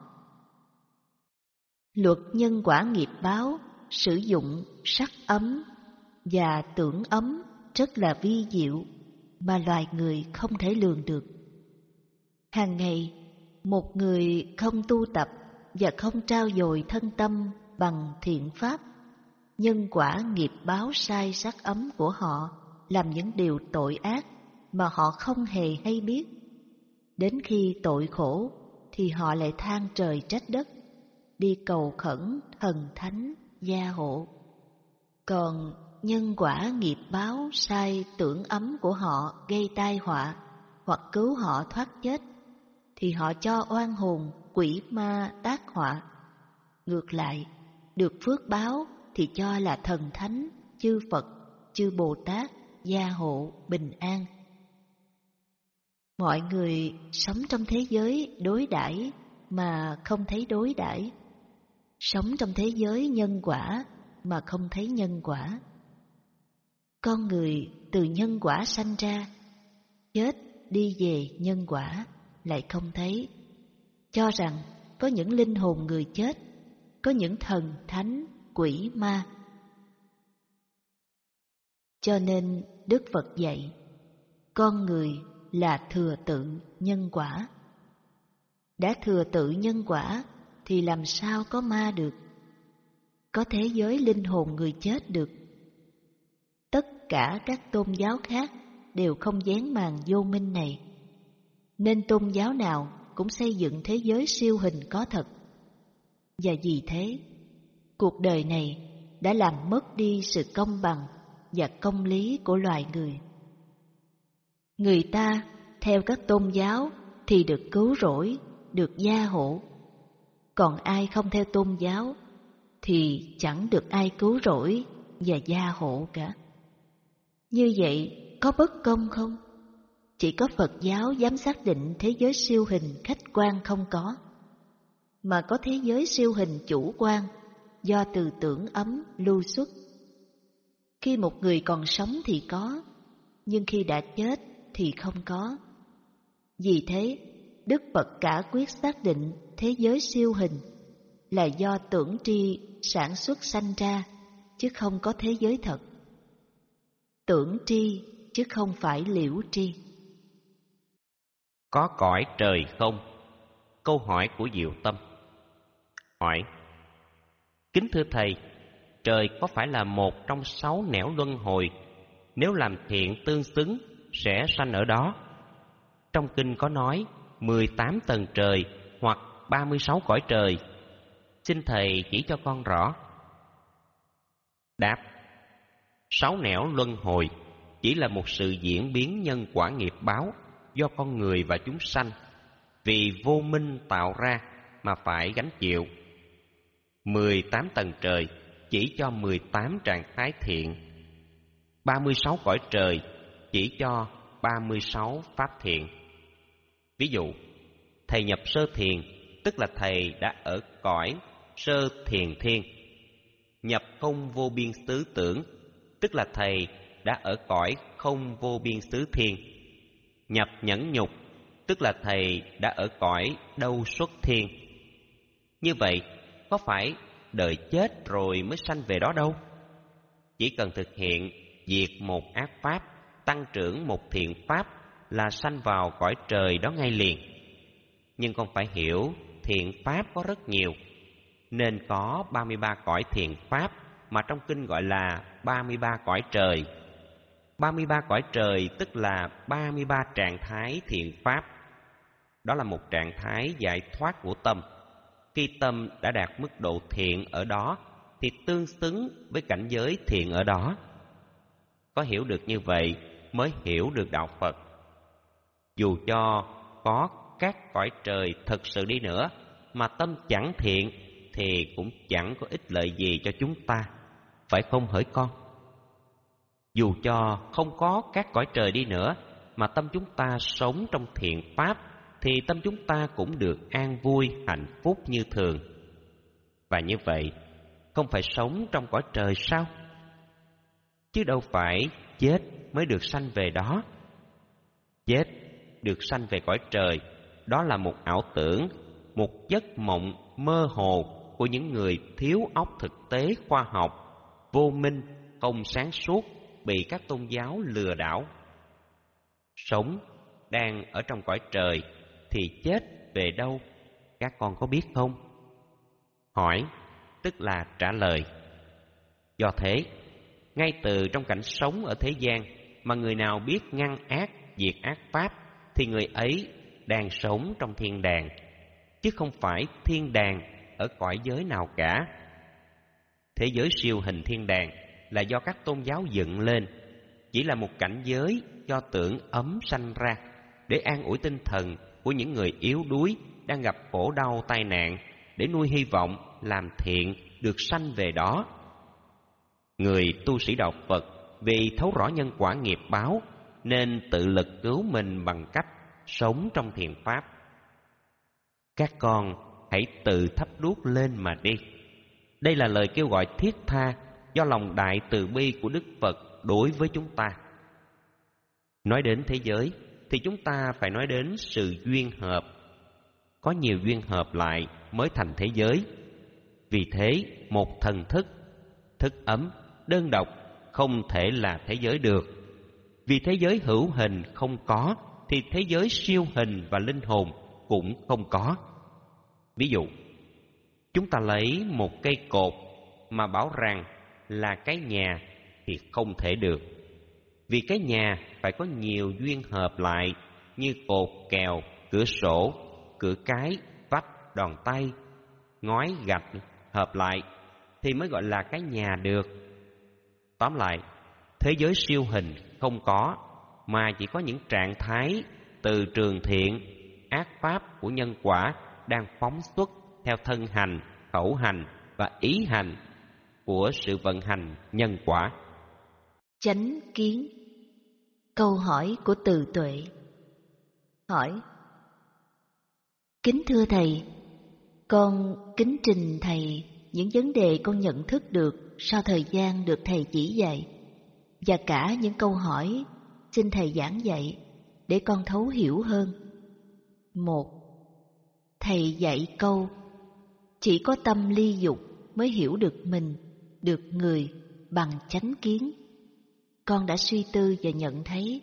Luật nhân quả nghiệp báo sử dụng sắc ấm và tưởng ấm rất là vi diệu mà loài người không thể lường được. Hàng ngày, một người không tu tập và không trao dồi thân tâm bằng thiện pháp, nhân quả nghiệp báo sai sắc ấm của họ làm những điều tội ác mà họ không hề hay biết. Đến khi tội khổ thì họ lại than trời trách đất, đi cầu khẩn thần thánh gia hộ. Còn nhân quả nghiệp báo sai tưởng ấm của họ gây tai họa hoặc cứu họ thoát chết thì họ cho oan hồn quỷ ma tác họa. Ngược lại, được phước báo thì cho là thần thánh, chư Phật, chư Bồ Tát gia hộ bình an. Mọi người sống trong thế giới đối đãi mà không thấy đối đãi, sống trong thế giới nhân quả mà không thấy nhân quả. Con người từ nhân quả sanh ra, chết đi về nhân quả lại không thấy, cho rằng có những linh hồn người chết, có những thần thánh, quỷ ma. Cho nên Đức Phật dạy, con người là thừa tự nhân quả. Đã thừa tự nhân quả thì làm sao có ma được, có thế giới linh hồn người chết được. Tất cả các tôn giáo khác đều không dán màn vô minh này, nên tôn giáo nào cũng xây dựng thế giới siêu hình có thật. Và vì thế, cuộc đời này đã làm mất đi sự công bằng và công lý của loài người. Người ta theo các tôn giáo thì được cứu rỗi, được gia hộ. Còn ai không theo tôn giáo thì chẳng được ai cứu rỗi và gia hộ cả. Như vậy có bất công không? Chỉ có Phật giáo dám xác định thế giới siêu hình khách quan không có, mà có thế giới siêu hình chủ quan do từ tưởng ấm lưu xuất. Khi một người còn sống thì có, nhưng khi đã chết thì không có. Vì thế, Đức Phật cả quyết xác định thế giới siêu hình là do tưởng tri sản xuất sanh ra, chứ không có thế giới thật. Tưởng tri chứ không phải liễu tri. Có cõi trời không? Câu hỏi của Diệu Tâm. Hỏi: kính thưa Thầy, trời có phải là một trong sáu nẻo luân hồi? Nếu làm thiện tương xứng sẽ sanh ở đó. Trong kinh có nói mười tám tầng trời hoặc ba mươi sáu cõi trời. Xin Thầy chỉ cho con rõ. Đáp: sáu nẻo luân hồi chỉ là một sự diễn biến nhân quả nghiệp báo do con người và chúng sanh vì vô minh tạo ra mà phải gánh chịu. Mười tám tầng trời chỉ cho mười tám trạng thái thiện. Ba mươi sáu cõi trời chỉ cho ba mươi sáu pháp thiện. Ví dụ, thầy nhập sơ thiền, tức là thầy đã ở cõi sơ thiền thiên. Nhập không vô biên xứ tưởng, tức là thầy đã ở cõi không vô biên xứ thiên. Nhập nhẫn nhục, tức là thầy đã ở cõi đâu xuất thiên. Như vậy, có phải đợi chết rồi mới sanh về đó đâu. Chỉ cần thực hiện diệt một ác pháp, tăng trưởng một thiện pháp là sanh vào cõi trời đó ngay liền. Nhưng con phải hiểu thiện pháp có rất nhiều, nên có ba mươi ba cõi thiện pháp mà trong kinh gọi là ba mươi ba cõi trời. ba mươi ba cõi trời tức là ba mươi ba trạng thái thiện pháp. Đó là một trạng thái giải thoát của tâm. Khi tâm đã đạt mức độ thiện ở đó thì tương xứng với cảnh giới thiện ở đó. Có hiểu được như vậy mới hiểu được đạo Phật. Dù cho có các cõi trời thực sự đi nữa mà tâm chẳng thiện thì cũng chẳng có ích lợi gì cho chúng ta, phải không hỡi con? Dù cho không có các cõi trời đi nữa mà tâm chúng ta sống trong thiện pháp thì tâm chúng ta cũng được an vui, hạnh phúc như thường. Và như vậy, không phải sống trong cõi trời sao? Chứ đâu phải chết mới được sanh về đó. Chết được sanh về cõi trời, đó là một ảo tưởng, một giấc mộng mơ hồ của những người thiếu óc thực tế khoa học, vô minh, không sáng suốt, bị các tôn giáo lừa đảo. Sống đang ở trong cõi trời thì chết về đâu, các con có biết không? Hỏi tức là trả lời. Do thế, ngay từ trong cảnh sống ở thế gian mà người nào biết ngăn ác, diệt ác pháp thì người ấy đang sống trong thiên đàng, chứ không phải thiên đàng ở cõi giới nào cả. Thế giới siêu hình thiên đàng là do các tôn giáo dựng lên, chỉ là một cảnh giới do tưởng ấm sanh ra để an ủi tinh thần của những người yếu đuối đang gặp khổ đau tai nạn, để nuôi hy vọng làm thiện được sanh về đó. Người tu sĩ đạo Phật vì thấu rõ nhân quả nghiệp báo nên tự lực cứu mình bằng cách sống trong thiện pháp. Các con hãy tự thắp đuốc lên mà đi. Đây là lời kêu gọi thiết tha do lòng đại từ bi của Đức Phật đối với chúng ta. Nói đến thế giới thì chúng ta phải nói đến sự duyên hợp. Có nhiều duyên hợp lại mới thành thế giới. Vì thế, một thần thức, thức ấm, đơn độc không thể là thế giới được. Vì thế giới hữu hình không có thì thế giới siêu hình và linh hồn cũng không có. Ví dụ, chúng ta lấy một cây cột mà bảo rằng là cái nhà thì không thể được. Vì cái nhà phải có nhiều duyên hợp lại như cột, kèo, cửa sổ, cửa cái, vách, đòn tay, ngói, gạch hợp lại thì mới gọi là cái nhà được. Tóm lại, thế giới siêu hình không có, mà chỉ có những trạng thái từ trường thiện, ác pháp của nhân quả đang phóng xuất theo thân hành, khẩu hành và ý hành của sự vận hành nhân quả. Chánh kiến. Câu hỏi của Từ Tuệ. Hỏi: Kính thưa Thầy, con kính trình Thầy những vấn đề con nhận thức được sau thời gian được Thầy chỉ dạy, và cả những câu hỏi xin Thầy giảng dạy để con thấu hiểu hơn. Một, Thầy dạy câu chỉ có tâm ly dục mới hiểu được mình, được người bằng chánh kiến. Con đã suy tư và nhận thấy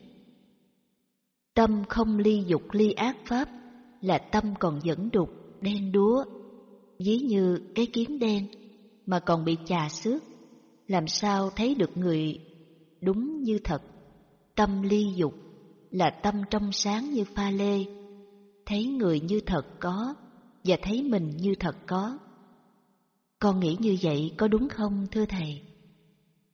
tâm không ly dục ly ác pháp là tâm còn vẫn đục, đen đúa, ví như cái kiến đen mà còn bị chà xước, làm sao thấy được người đúng như thật. Tâm ly dục là tâm trong sáng như pha lê, thấy người như thật có và thấy mình như thật có. Con nghĩ như vậy có đúng không thưa Thầy?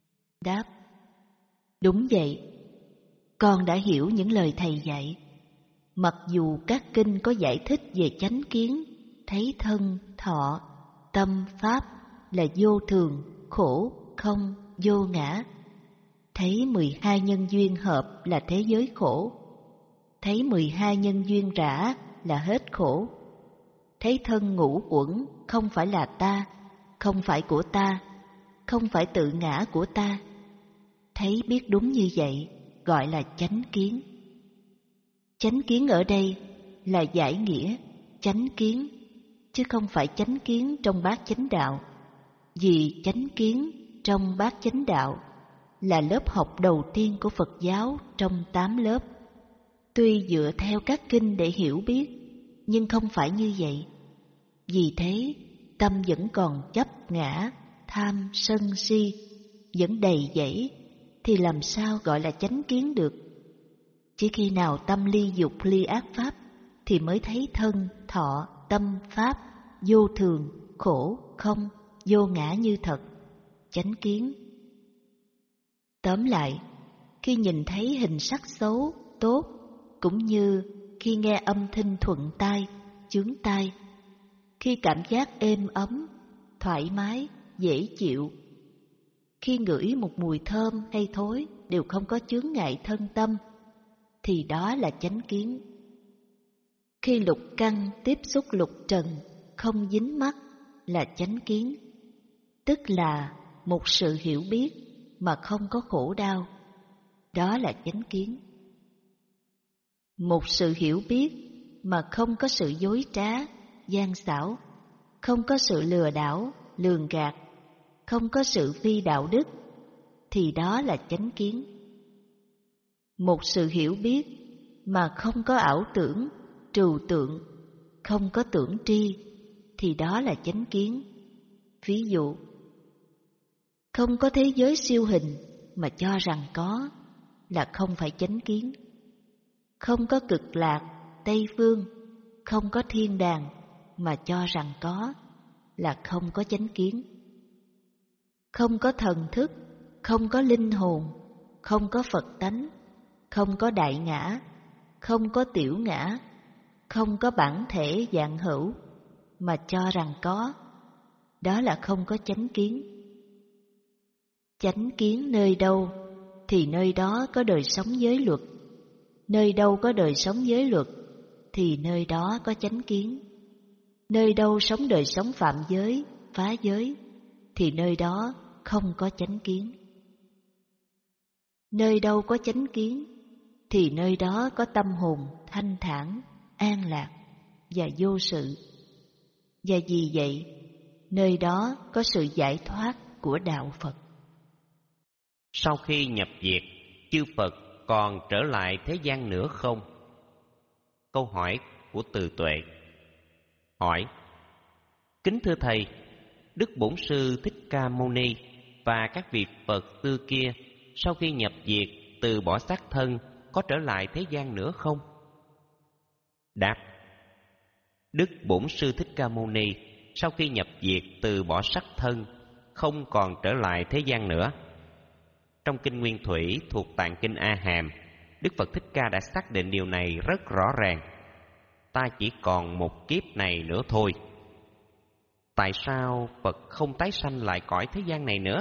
Đáp: Đúng vậy. Con đã hiểu những lời Thầy dạy. Mặc dù các kinh có giải thích về chánh kiến, thấy thân, thọ, tâm, pháp là vô thường, khổ, không, vô ngã. Thấy mười hai nhân duyên hợp là thế giới khổ. Thấy mười hai nhân duyên rã là hết khổ. Thấy thân ngũ uẩn không phải là ta, không phải của ta, không phải tự ngã của ta. Thấy biết đúng như vậy gọi là chánh kiến. Chánh kiến ở đây là giải nghĩa chánh kiến, chứ không phải chánh kiến trong bát chánh đạo. Vì chánh kiến trong bát chánh đạo là lớp học đầu tiên của Phật giáo trong tám lớp. Tuy dựa theo các kinh để hiểu biết, nhưng không phải như vậy. Vì thế, tâm vẫn còn chấp ngã, tham, sân, si, vẫn đầy dẫy, thì làm sao gọi là chánh kiến được? Chỉ khi nào tâm ly dục ly ác pháp, thì mới thấy thân, thọ, tâm, pháp, vô thường, khổ, không, vô ngã như thật, chánh kiến. Tóm lại, khi nhìn thấy hình sắc xấu, tốt, cũng như khi nghe âm thanh thuận tai, chướng tai, khi cảm giác êm ấm, thoải mái, dễ chịu, khi ngửi một mùi thơm hay thối đều không có chướng ngại thân tâm, thì đó là chánh kiến. Khi lục căn tiếp xúc lục trần không dính mắc là chánh kiến, tức là một sự hiểu biết mà không có khổ đau, đó là chánh kiến. Một sự hiểu biết mà không có sự dối trá, gian xảo, không có sự lừa đảo, lường gạt, không có sự phi đạo đức, thì đó là chánh kiến. Một sự hiểu biết mà không có ảo tưởng, trừu tượng, không có tưởng tri, thì đó là chánh kiến. Ví dụ, không có thế giới siêu hình mà cho rằng có, là không phải chánh kiến. Không có cực lạc, Tây phương, không có thiên đàng mà cho rằng có, là không có chánh kiến. Không có thần thức, không có linh hồn, không có Phật tánh, không có đại ngã, không có tiểu ngã, không có bản thể dạng hữu mà cho rằng có, đó là không có chánh kiến. Chánh kiến nơi đâu thì nơi đó có đời sống giới luật, nơi đâu có đời sống giới luật thì nơi đó có chánh kiến. Nơi đâu sống đời sống phạm giới, phá giới thì nơi đó không có chánh kiến. Nơi đâu có chánh kiến thì nơi đó có tâm hồn thanh thản, an lạc và vô sự. Và vì vậy, nơi đó có sự giải thoát của đạo Phật. Sau khi nhập diệt, chư Phật còn trở lại thế gian nữa không? Câu hỏi của Từ Tuệ. Hỏi: Kính thưa Thầy, Đức Bổn Sư Thích Ca Mâu Ni và các vị Phật xưa kia sau khi nhập diệt từ bỏ xác thân có trở lại thế gian nữa không? Đáp: Đức Bổn Sư Thích Ca Mâu Ni sau khi nhập diệt từ bỏ xác thân không còn trở lại thế gian nữa. Trong Kinh Nguyên Thủy thuộc Tạng Kinh A Hàm, Đức Phật Thích Ca đã xác định điều này rất rõ ràng. Ta chỉ còn một kiếp này nữa thôi. Tại sao Phật không tái sanh lại cõi thế gian này nữa?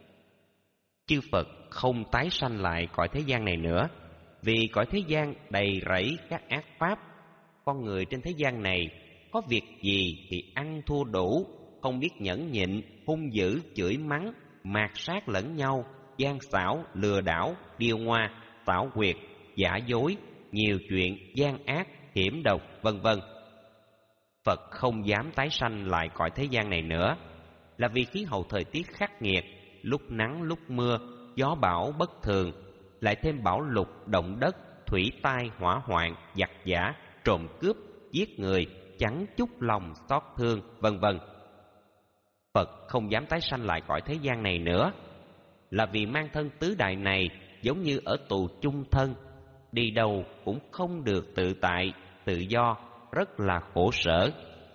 Chư Phật không tái sanh lại cõi thế gian này nữa, vì cõi thế gian đầy rẫy các ác pháp. Con người trên thế gian này có việc gì thì ăn thua đủ, không biết nhẫn nhịn, hung dữ, chửi mắng, mạt sát lẫn nhau, gian xảo, lừa đảo, điêu ngoa, xảo quyệt, giả dối, nhiều chuyện gian ác, hiểm độc, vân vân. Phật không dám tái sanh lại cõi thế gian này nữa, là vì khí hậu thời tiết khắc nghiệt, lúc nắng lúc mưa, gió bão bất thường, lại thêm bão lụt, động đất, thủy tai, hỏa hoạn, giặc giã, trộm cướp, giết người, chẳng chút lòng xót thương, vân vân. Phật không dám tái sanh lại cõi thế gian này nữa, là vì mang thân tứ đại này giống như ở tù chung thân, đi đâu cũng không được tự tại, tự do, rất là khổ sở.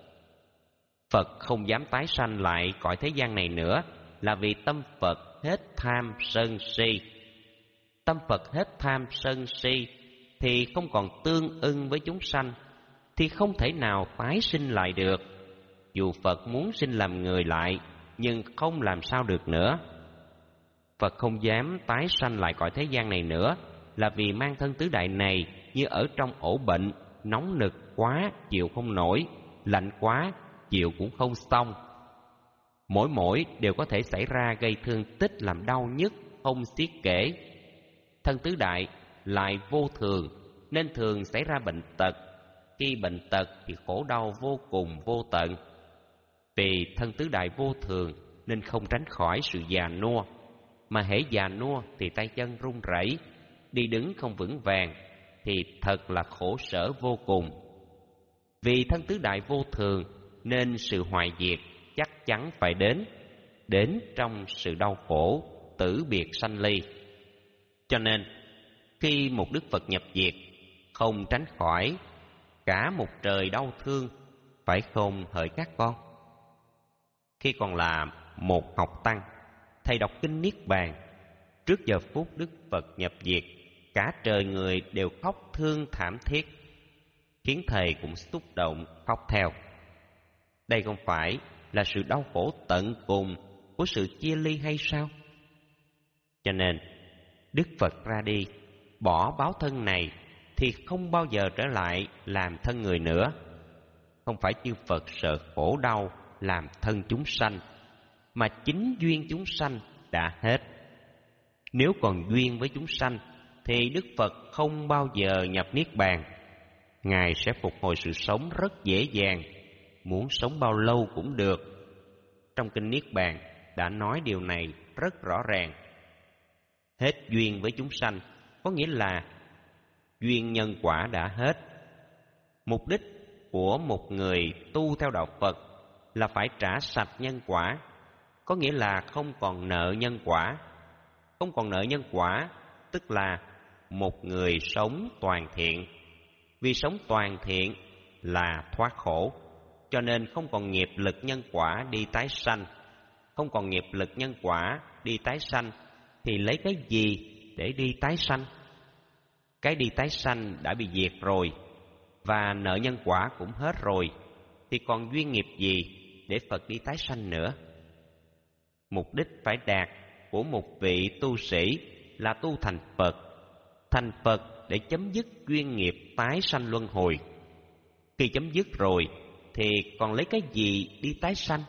Phật không dám tái sanh lại cõi thế gian này nữa, là vì tâm Phật hết tham sân si. Tâm Phật hết tham sân si thì không còn tương ưng với chúng sanh, thì không thể nào tái sinh lại được. Dù Phật muốn sinh làm người lại, nhưng không làm sao được nữa. Phật không dám tái sanh lại cõi thế gian này nữa, là vì mang thân tứ đại này như ở trong ổ bệnh, nóng nực quá chịu không nổi, lạnh quá chịu cũng không xong. Mỗi mỗi đều có thể xảy ra gây thương tích làm đau nhức không xiết kể. Thân tứ đại lại vô thường, nên thường xảy ra bệnh tật. Khi bệnh tật thì khổ đau vô cùng vô tận. Vì thân tứ đại vô thường nên không tránh khỏi sự già nua. Mà hễ già nua thì tay chân run rẩy, đi đứng không vững vàng, thì thật là khổ sở vô cùng. Vì thân tứ đại vô thường nên sự hoại diệt chắc chắn phải đến, đến trong sự đau khổ, tử biệt sanh ly. Cho nên khi một Đức Phật nhập diệt, không tránh khỏi cả một trời đau thương, phải không hỡi các con? Khi còn là một học tăng, thầy đọc kinh Niết Bàn. Trước giờ phút Đức Phật nhập diệt, cả trời người đều khóc thương thảm thiết, khiến thầy cũng xúc động khóc theo. Đây không phải là sự đau khổ tận cùng của sự chia ly hay sao? Cho nên Đức Phật ra đi, bỏ báo thân này, thì không bao giờ trở lại làm thân người nữa. Không phải chư Phật sợ khổ đau làm thân chúng sanh, mà chính duyên chúng sanh đã hết. Nếu còn duyên với chúng sanh, thì Đức Phật không bao giờ nhập Niết Bàn. Ngài sẽ phục hồi sự sống rất dễ dàng, muốn sống bao lâu cũng được. Trong kinh Niết Bàn đã nói điều này rất rõ ràng. Hết duyên với chúng sanh có nghĩa là duyên nhân quả đã hết. Mục đích của một người tu theo đạo Phật là phải trả sạch nhân quả, có nghĩa là không còn nợ nhân quả. Không còn nợ nhân quả tức là một người sống toàn thiện. Vì sống toàn thiện là thoát khổ, cho nên không còn nghiệp lực nhân quả đi tái sanh. Không còn nghiệp lực nhân quả đi tái sanh thì lấy cái gì để đi tái sanh? Cái đi tái sanh đã bị diệt rồi, và nợ nhân quả cũng hết rồi, thì còn duyên nghiệp gì để Phật đi tái sanh nữa? Mục đích phải đạt của một vị tu sĩ là tu thành Phật. Thành Phật để chấm dứt duyên nghiệp tái sanh luân hồi. Khi chấm dứt rồi thì còn lấy cái gì đi tái sanh?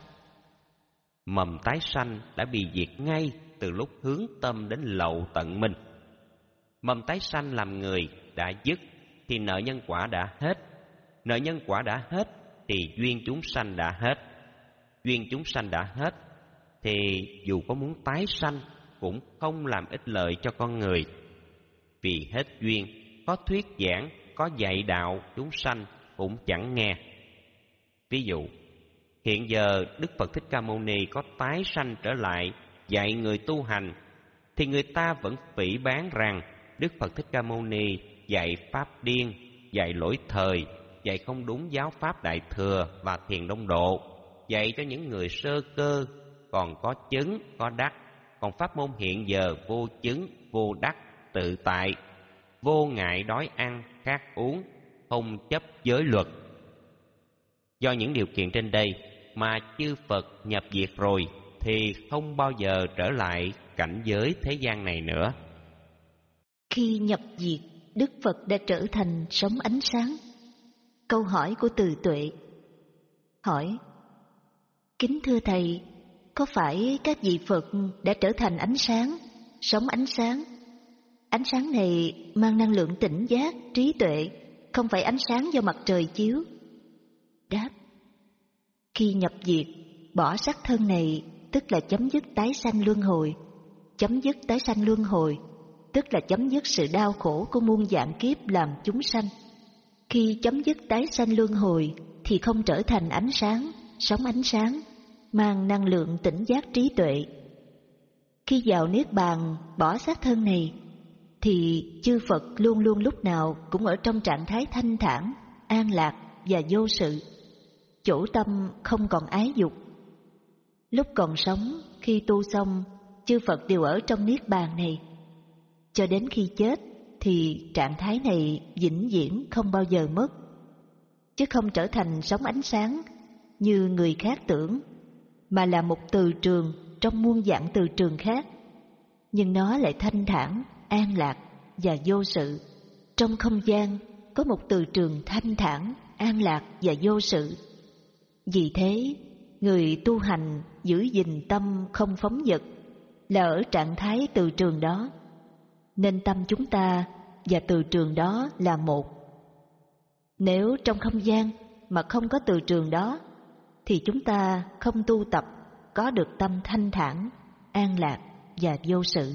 Mầm tái sanh đã bị diệt ngay từ lúc hướng tâm đến lậu tận minh. Mầm tái sanh làm người đã dứt thì nợ nhân quả đã hết. Nợ nhân quả đã hết thì duyên chúng sanh đã hết. Duyên chúng sanh đã hết thì dù có muốn tái sanh cũng không làm ích lợi cho con người. Vì hết duyên, có thuyết giảng, có dạy đạo chúng sanh cũng chẳng nghe. Ví dụ, hiện giờ Đức Phật Thích Ca Mâu Ni có tái sanh trở lại dạy người tu hành, thì người ta vẫn phỉ báng rằng Đức Phật Thích Ca Mâu Ni dạy pháp điên, dạy lỗi thời, dạy không đúng giáo pháp Đại Thừa và Thiền Đông Độ, dạy cho những người sơ cơ, còn có chứng, có đắc. Còn pháp môn hiện giờ vô chứng, vô đắc, tự tại, vô ngại đói ăn, khát uống, không chấp giới luật. Do những điều kiện trên đây mà chư Phật nhập diệt rồi thì không bao giờ trở lại cảnh giới thế gian này nữa. Khi nhập diệt, Đức Phật đã trở thành sống ánh sáng. Câu hỏi của Từ Tuệ hỏi: kính thưa Thầy, có phải các vị Phật đã trở thành ánh sáng, sống ánh sáng? Ánh sáng này mang năng lượng tỉnh giác, trí tuệ, không phải ánh sáng do mặt trời chiếu. Đáp: khi nhập diệt, bỏ xác thân này tức là chấm dứt tái sanh luân hồi. Chấm dứt tái sanh luân hồi tức là chấm dứt sự đau khổ của muôn vạn kiếp làm chúng sanh. Khi chấm dứt tái sanh luân hồi thì không trở thành ánh sáng, sống ánh sáng, mang năng lượng tỉnh giác trí tuệ. Khi vào Niết Bàn bỏ xác thân này thì chư Phật luôn luôn lúc nào cũng ở trong trạng thái thanh thản, an lạc và vô sự. Chủ tâm không còn ái dục. Lúc còn sống, khi tu xong, chư Phật đều ở trong Niết Bàn này. Cho đến khi chết thì trạng thái này vĩnh viễn không bao giờ mất, chứ không trở thành sóng ánh sáng như người khác tưởng, mà là một từ trường trong muôn vạn từ trường khác. Nhưng nó lại thanh thản, an lạc và vô sự. Trong không gian có một từ trường thanh thản, an lạc và vô sự. Vì thế, người tu hành giữ gìn tâm không phóng dật là ở trạng thái từ trường đó, nên tâm chúng ta và từ trường đó là một. Nếu trong không gian mà không có từ trường đó, thì chúng ta không tu tập có được tâm thanh thản, an lạc và vô sự.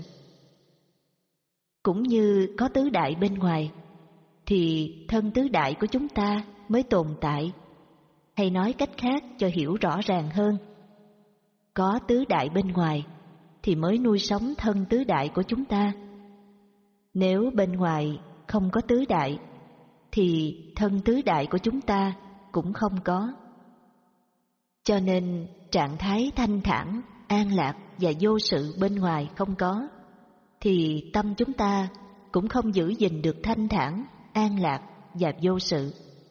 Cũng như có tứ đại bên ngoài, thì thân tứ đại của chúng ta mới tồn tại. Hay nói cách khác cho hiểu rõ ràng hơn, có tứ đại bên ngoài thì mới nuôi sống thân tứ đại của chúng ta. Nếu bên ngoài không có tứ đại, thì thân tứ đại của chúng ta cũng không có. Cho nên trạng thái thanh thản, an lạc và vô sự bên ngoài không có, thì tâm chúng ta cũng không giữ gìn được thanh thản, an lạc và vô sự.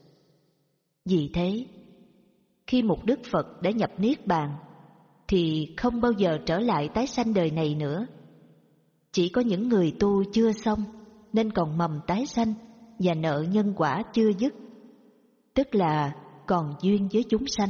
Vì thế, khi một Đức Phật đã nhập Niết Bàn, thì không bao giờ trở lại tái sanh đời này nữa. Chỉ có những người tu chưa xong nên còn mầm tái sanh và nợ nhân quả chưa dứt, tức là còn duyên với chúng sanh.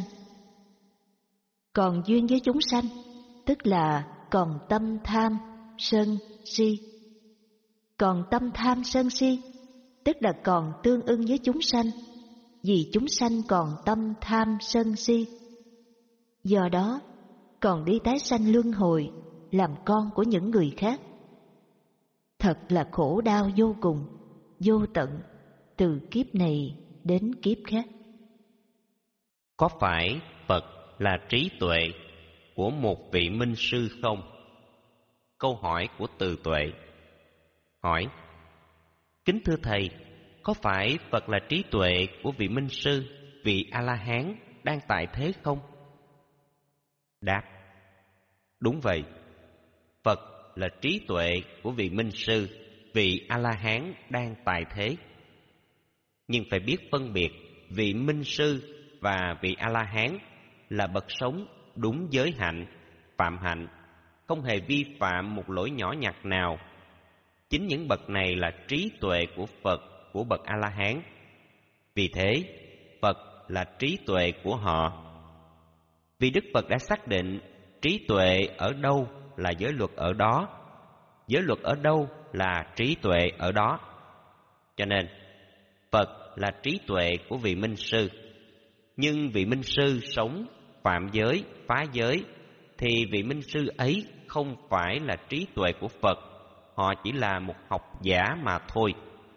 Còn duyên với chúng sanh tức là còn tâm tham, sân, si. Còn tâm tham, sân, si tức là còn tương ưng với chúng sanh, vì chúng sanh còn tâm tham, sân, si. Do đó còn đi tái sanh luân hồi làm con của những người khác. Thật là khổ đau vô cùng, vô tận, từ kiếp này đến kiếp khác. Có phải Phật là trí tuệ của một vị minh sư không? Câu hỏi của Từ Tuệ. Hỏi: kính thưa thầy, có phải Phật là trí tuệ của vị minh sư, vị A-la-hán đang tại thế không? Đáp: đúng vậy. Phật là trí tuệ của vị minh sư, vị A-la-hán đang tại thế. Nhưng phải biết phân biệt vị minh sư và vị A-la-hán là bậc sống đúng giới hạnh, phạm hạnh, không hề vi phạm một lỗi nhỏ nhặt nào. Chính những bậc này là trí tuệ của Phật, của bậc A-la-hán. Vì thế, Phật là trí tuệ của họ. Vì Đức Phật đã xác định trí tuệ ở đâu là giới luật ở đó, giới luật ở đâu là trí tuệ ở đó. Cho nên, Phật là trí tuệ của vị minh sư. Nhưng vị minh sư sống phạm giới, phá giới, thì vị minh sư ấy không phải là trí tuệ của Phật, họ chỉ là một học giả mà thôi.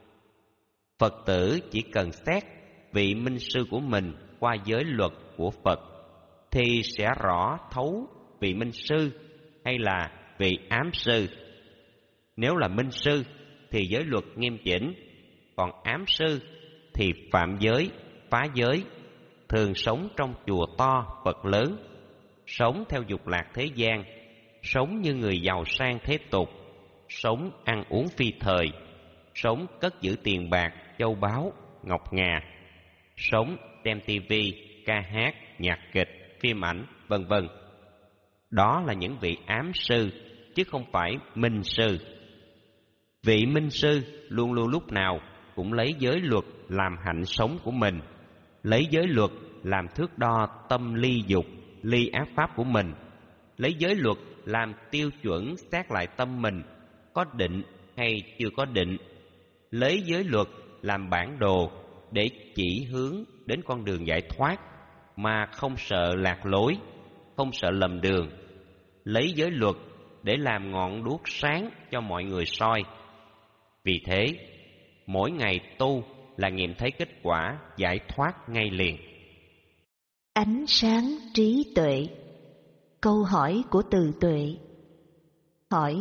Phật tử chỉ cần xét vị minh sư của mình qua giới luật của Phật, thì sẽ rõ thấu vị minh sư hay là vị ám sư. Nếu là minh sư thì giới luật nghiêm chỉnh, còn ám sư thì phạm giới, phá giới, thường sống trong chùa to, Phật lớn, sống theo dục lạc thế gian, sống như người giàu sang thế tục, sống ăn uống phi thời, sống cất giữ tiền bạc, châu báu, ngọc ngà, sống xem tivi, ca hát, nhạc kịch, phim ảnh, vân vân. Đó là những vị ám sư, chứ không phải minh sư. Vị minh sư luôn luôn lúc nào cũng lấy giới luật làm hạnh sống của mình, lấy giới luật làm thước đo tâm ly dục, ly ác pháp của mình, lấy giới luật làm tiêu chuẩn xét lại tâm mình có định hay chưa có định, lấy giới luật làm bản đồ để chỉ hướng đến con đường giải thoát mà không sợ lạc lối, không sợ lầm đường, lấy giới luật để làm ngọn đuốc sáng cho mọi người soi. Vì thế, mỗi ngày tu là nghiệm thấy kết quả giải thoát ngay liền. Ánh sáng trí tuệ. Câu hỏi của Từ Tuệ. Hỏi: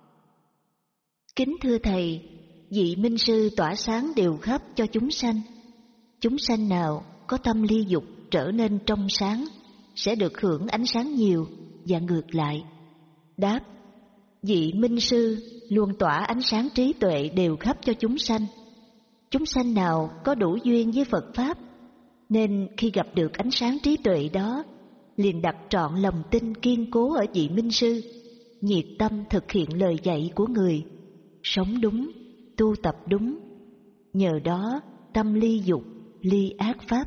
kính thưa thầy, vị minh sư tỏa sáng đều khắp cho chúng sanh. Chúng sanh nào có tâm ly dục trở nên trong sáng sẽ được hưởng ánh sáng nhiều và ngược lại. Đáp: Vị minh sư luôn tỏa ánh sáng trí tuệ đều khắp cho chúng sanh. Chúng sanh nào có đủ duyên với Phật Pháp, nên khi gặp được ánh sáng trí tuệ đó, liền đặt trọn lòng tin kiên cố ở vị minh sư, nhiệt tâm thực hiện lời dạy của người, sống đúng, tu tập đúng. Nhờ đó tâm ly dục, ly ác pháp.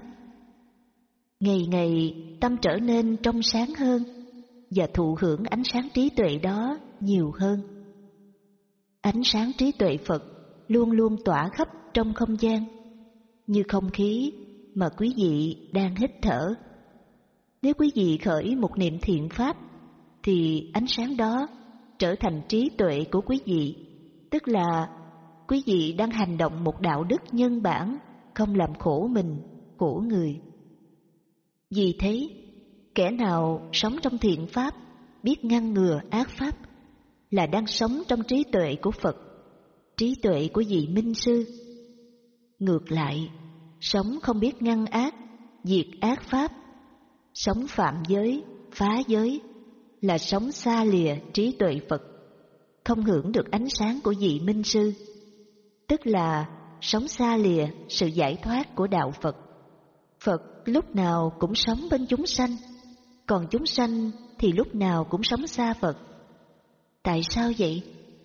Ngày ngày tâm trở nên trong sáng hơn và thụ hưởng ánh sáng trí tuệ đó nhiều hơn. Ánh sáng trí tuệ Phật luôn luôn tỏa khắp trong không gian, như không khí mà quý vị đang hít thở. Nếu quý vị khởi một niệm thiện pháp, thì ánh sáng đó trở thành trí tuệ của quý vị, tức là quý vị đang hành động một đạo đức nhân bản, không làm khổ mình, khổ người. Vì thế, kẻ nào sống trong thiện pháp, biết ngăn ngừa ác pháp, là đang sống trong trí tuệ của Phật, trí tuệ của vị minh sư. Ngược lại, sống không biết ngăn ác, diệt ác pháp, sống phạm giới, phá giới, là sống xa lìa trí tuệ Phật, không hưởng được ánh sáng của vị minh sư, tức là sống xa lìa sự giải thoát của đạo Phật. Phật lúc nào cũng sống bên chúng sanh, còn chúng sanh thì lúc nào cũng sống xa Phật. Tại sao vậy?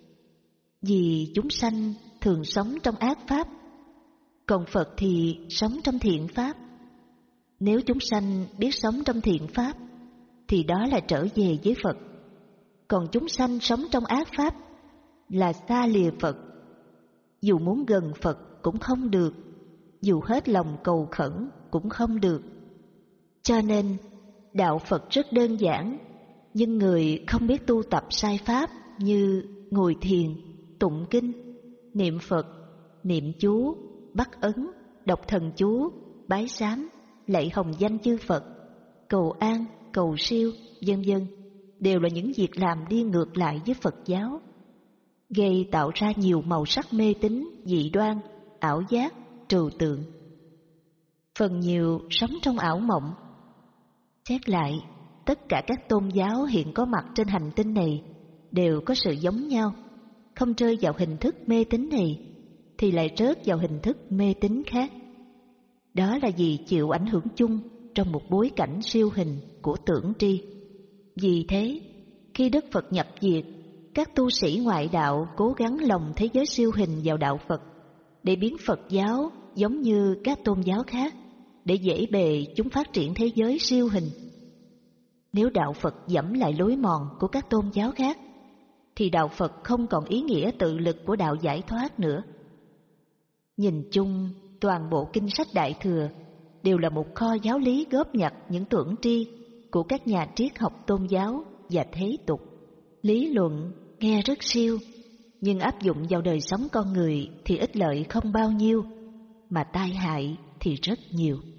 Vì chúng sanh thường sống trong ác pháp, còn Phật thì sống trong thiện pháp. Nếu chúng sanh biết sống trong thiện pháp, thì đó là trở về với Phật. Còn chúng sanh sống trong ác pháp là xa lìa Phật. Dù muốn gần Phật cũng không được, dù hết lòng cầu khẩn cũng không được. Cho nên đạo Phật rất đơn giản, nhưng người không biết tu tập sai pháp như ngồi thiền, tụng kinh, niệm Phật, niệm chú, bắt ấn, đọc thần chú, bái sám, lạy hồng danh chư Phật, cầu an, cầu siêu, vân vân, đều là những việc làm đi ngược lại với Phật giáo, gây tạo ra nhiều màu sắc mê tín, dị đoan, ảo giác, trừu tượng. Phần nhiều sống trong ảo mộng. Xét lại, tất cả các tôn giáo hiện có mặt trên hành tinh này đều có sự giống nhau, không rơi vào hình thức mê tín này thì lại rớt vào hình thức mê tín khác. Đó là vì chịu ảnh hưởng chung trong một bối cảnh siêu hình của tưởng tri. Vì thế, khi Đức Phật nhập diệt, các tu sĩ ngoại đạo cố gắng lồng thế giới siêu hình vào đạo Phật để biến Phật giáo giống như các tôn giáo khác, để dễ bề chúng phát triển thế giới siêu hình. Nếu đạo Phật dẫm lại lối mòn của các tôn giáo khác, thì đạo Phật không còn ý nghĩa tự lực của đạo giải thoát nữa. Nhìn chung, toàn bộ kinh sách Đại Thừa đều là một kho giáo lý góp nhặt những tưởng tri của các nhà triết học tôn giáo và thế tục. Lý luận nghe rất siêu, nhưng áp dụng vào đời sống con người thì ích lợi không bao nhiêu, mà tai hại thì rất nhiều.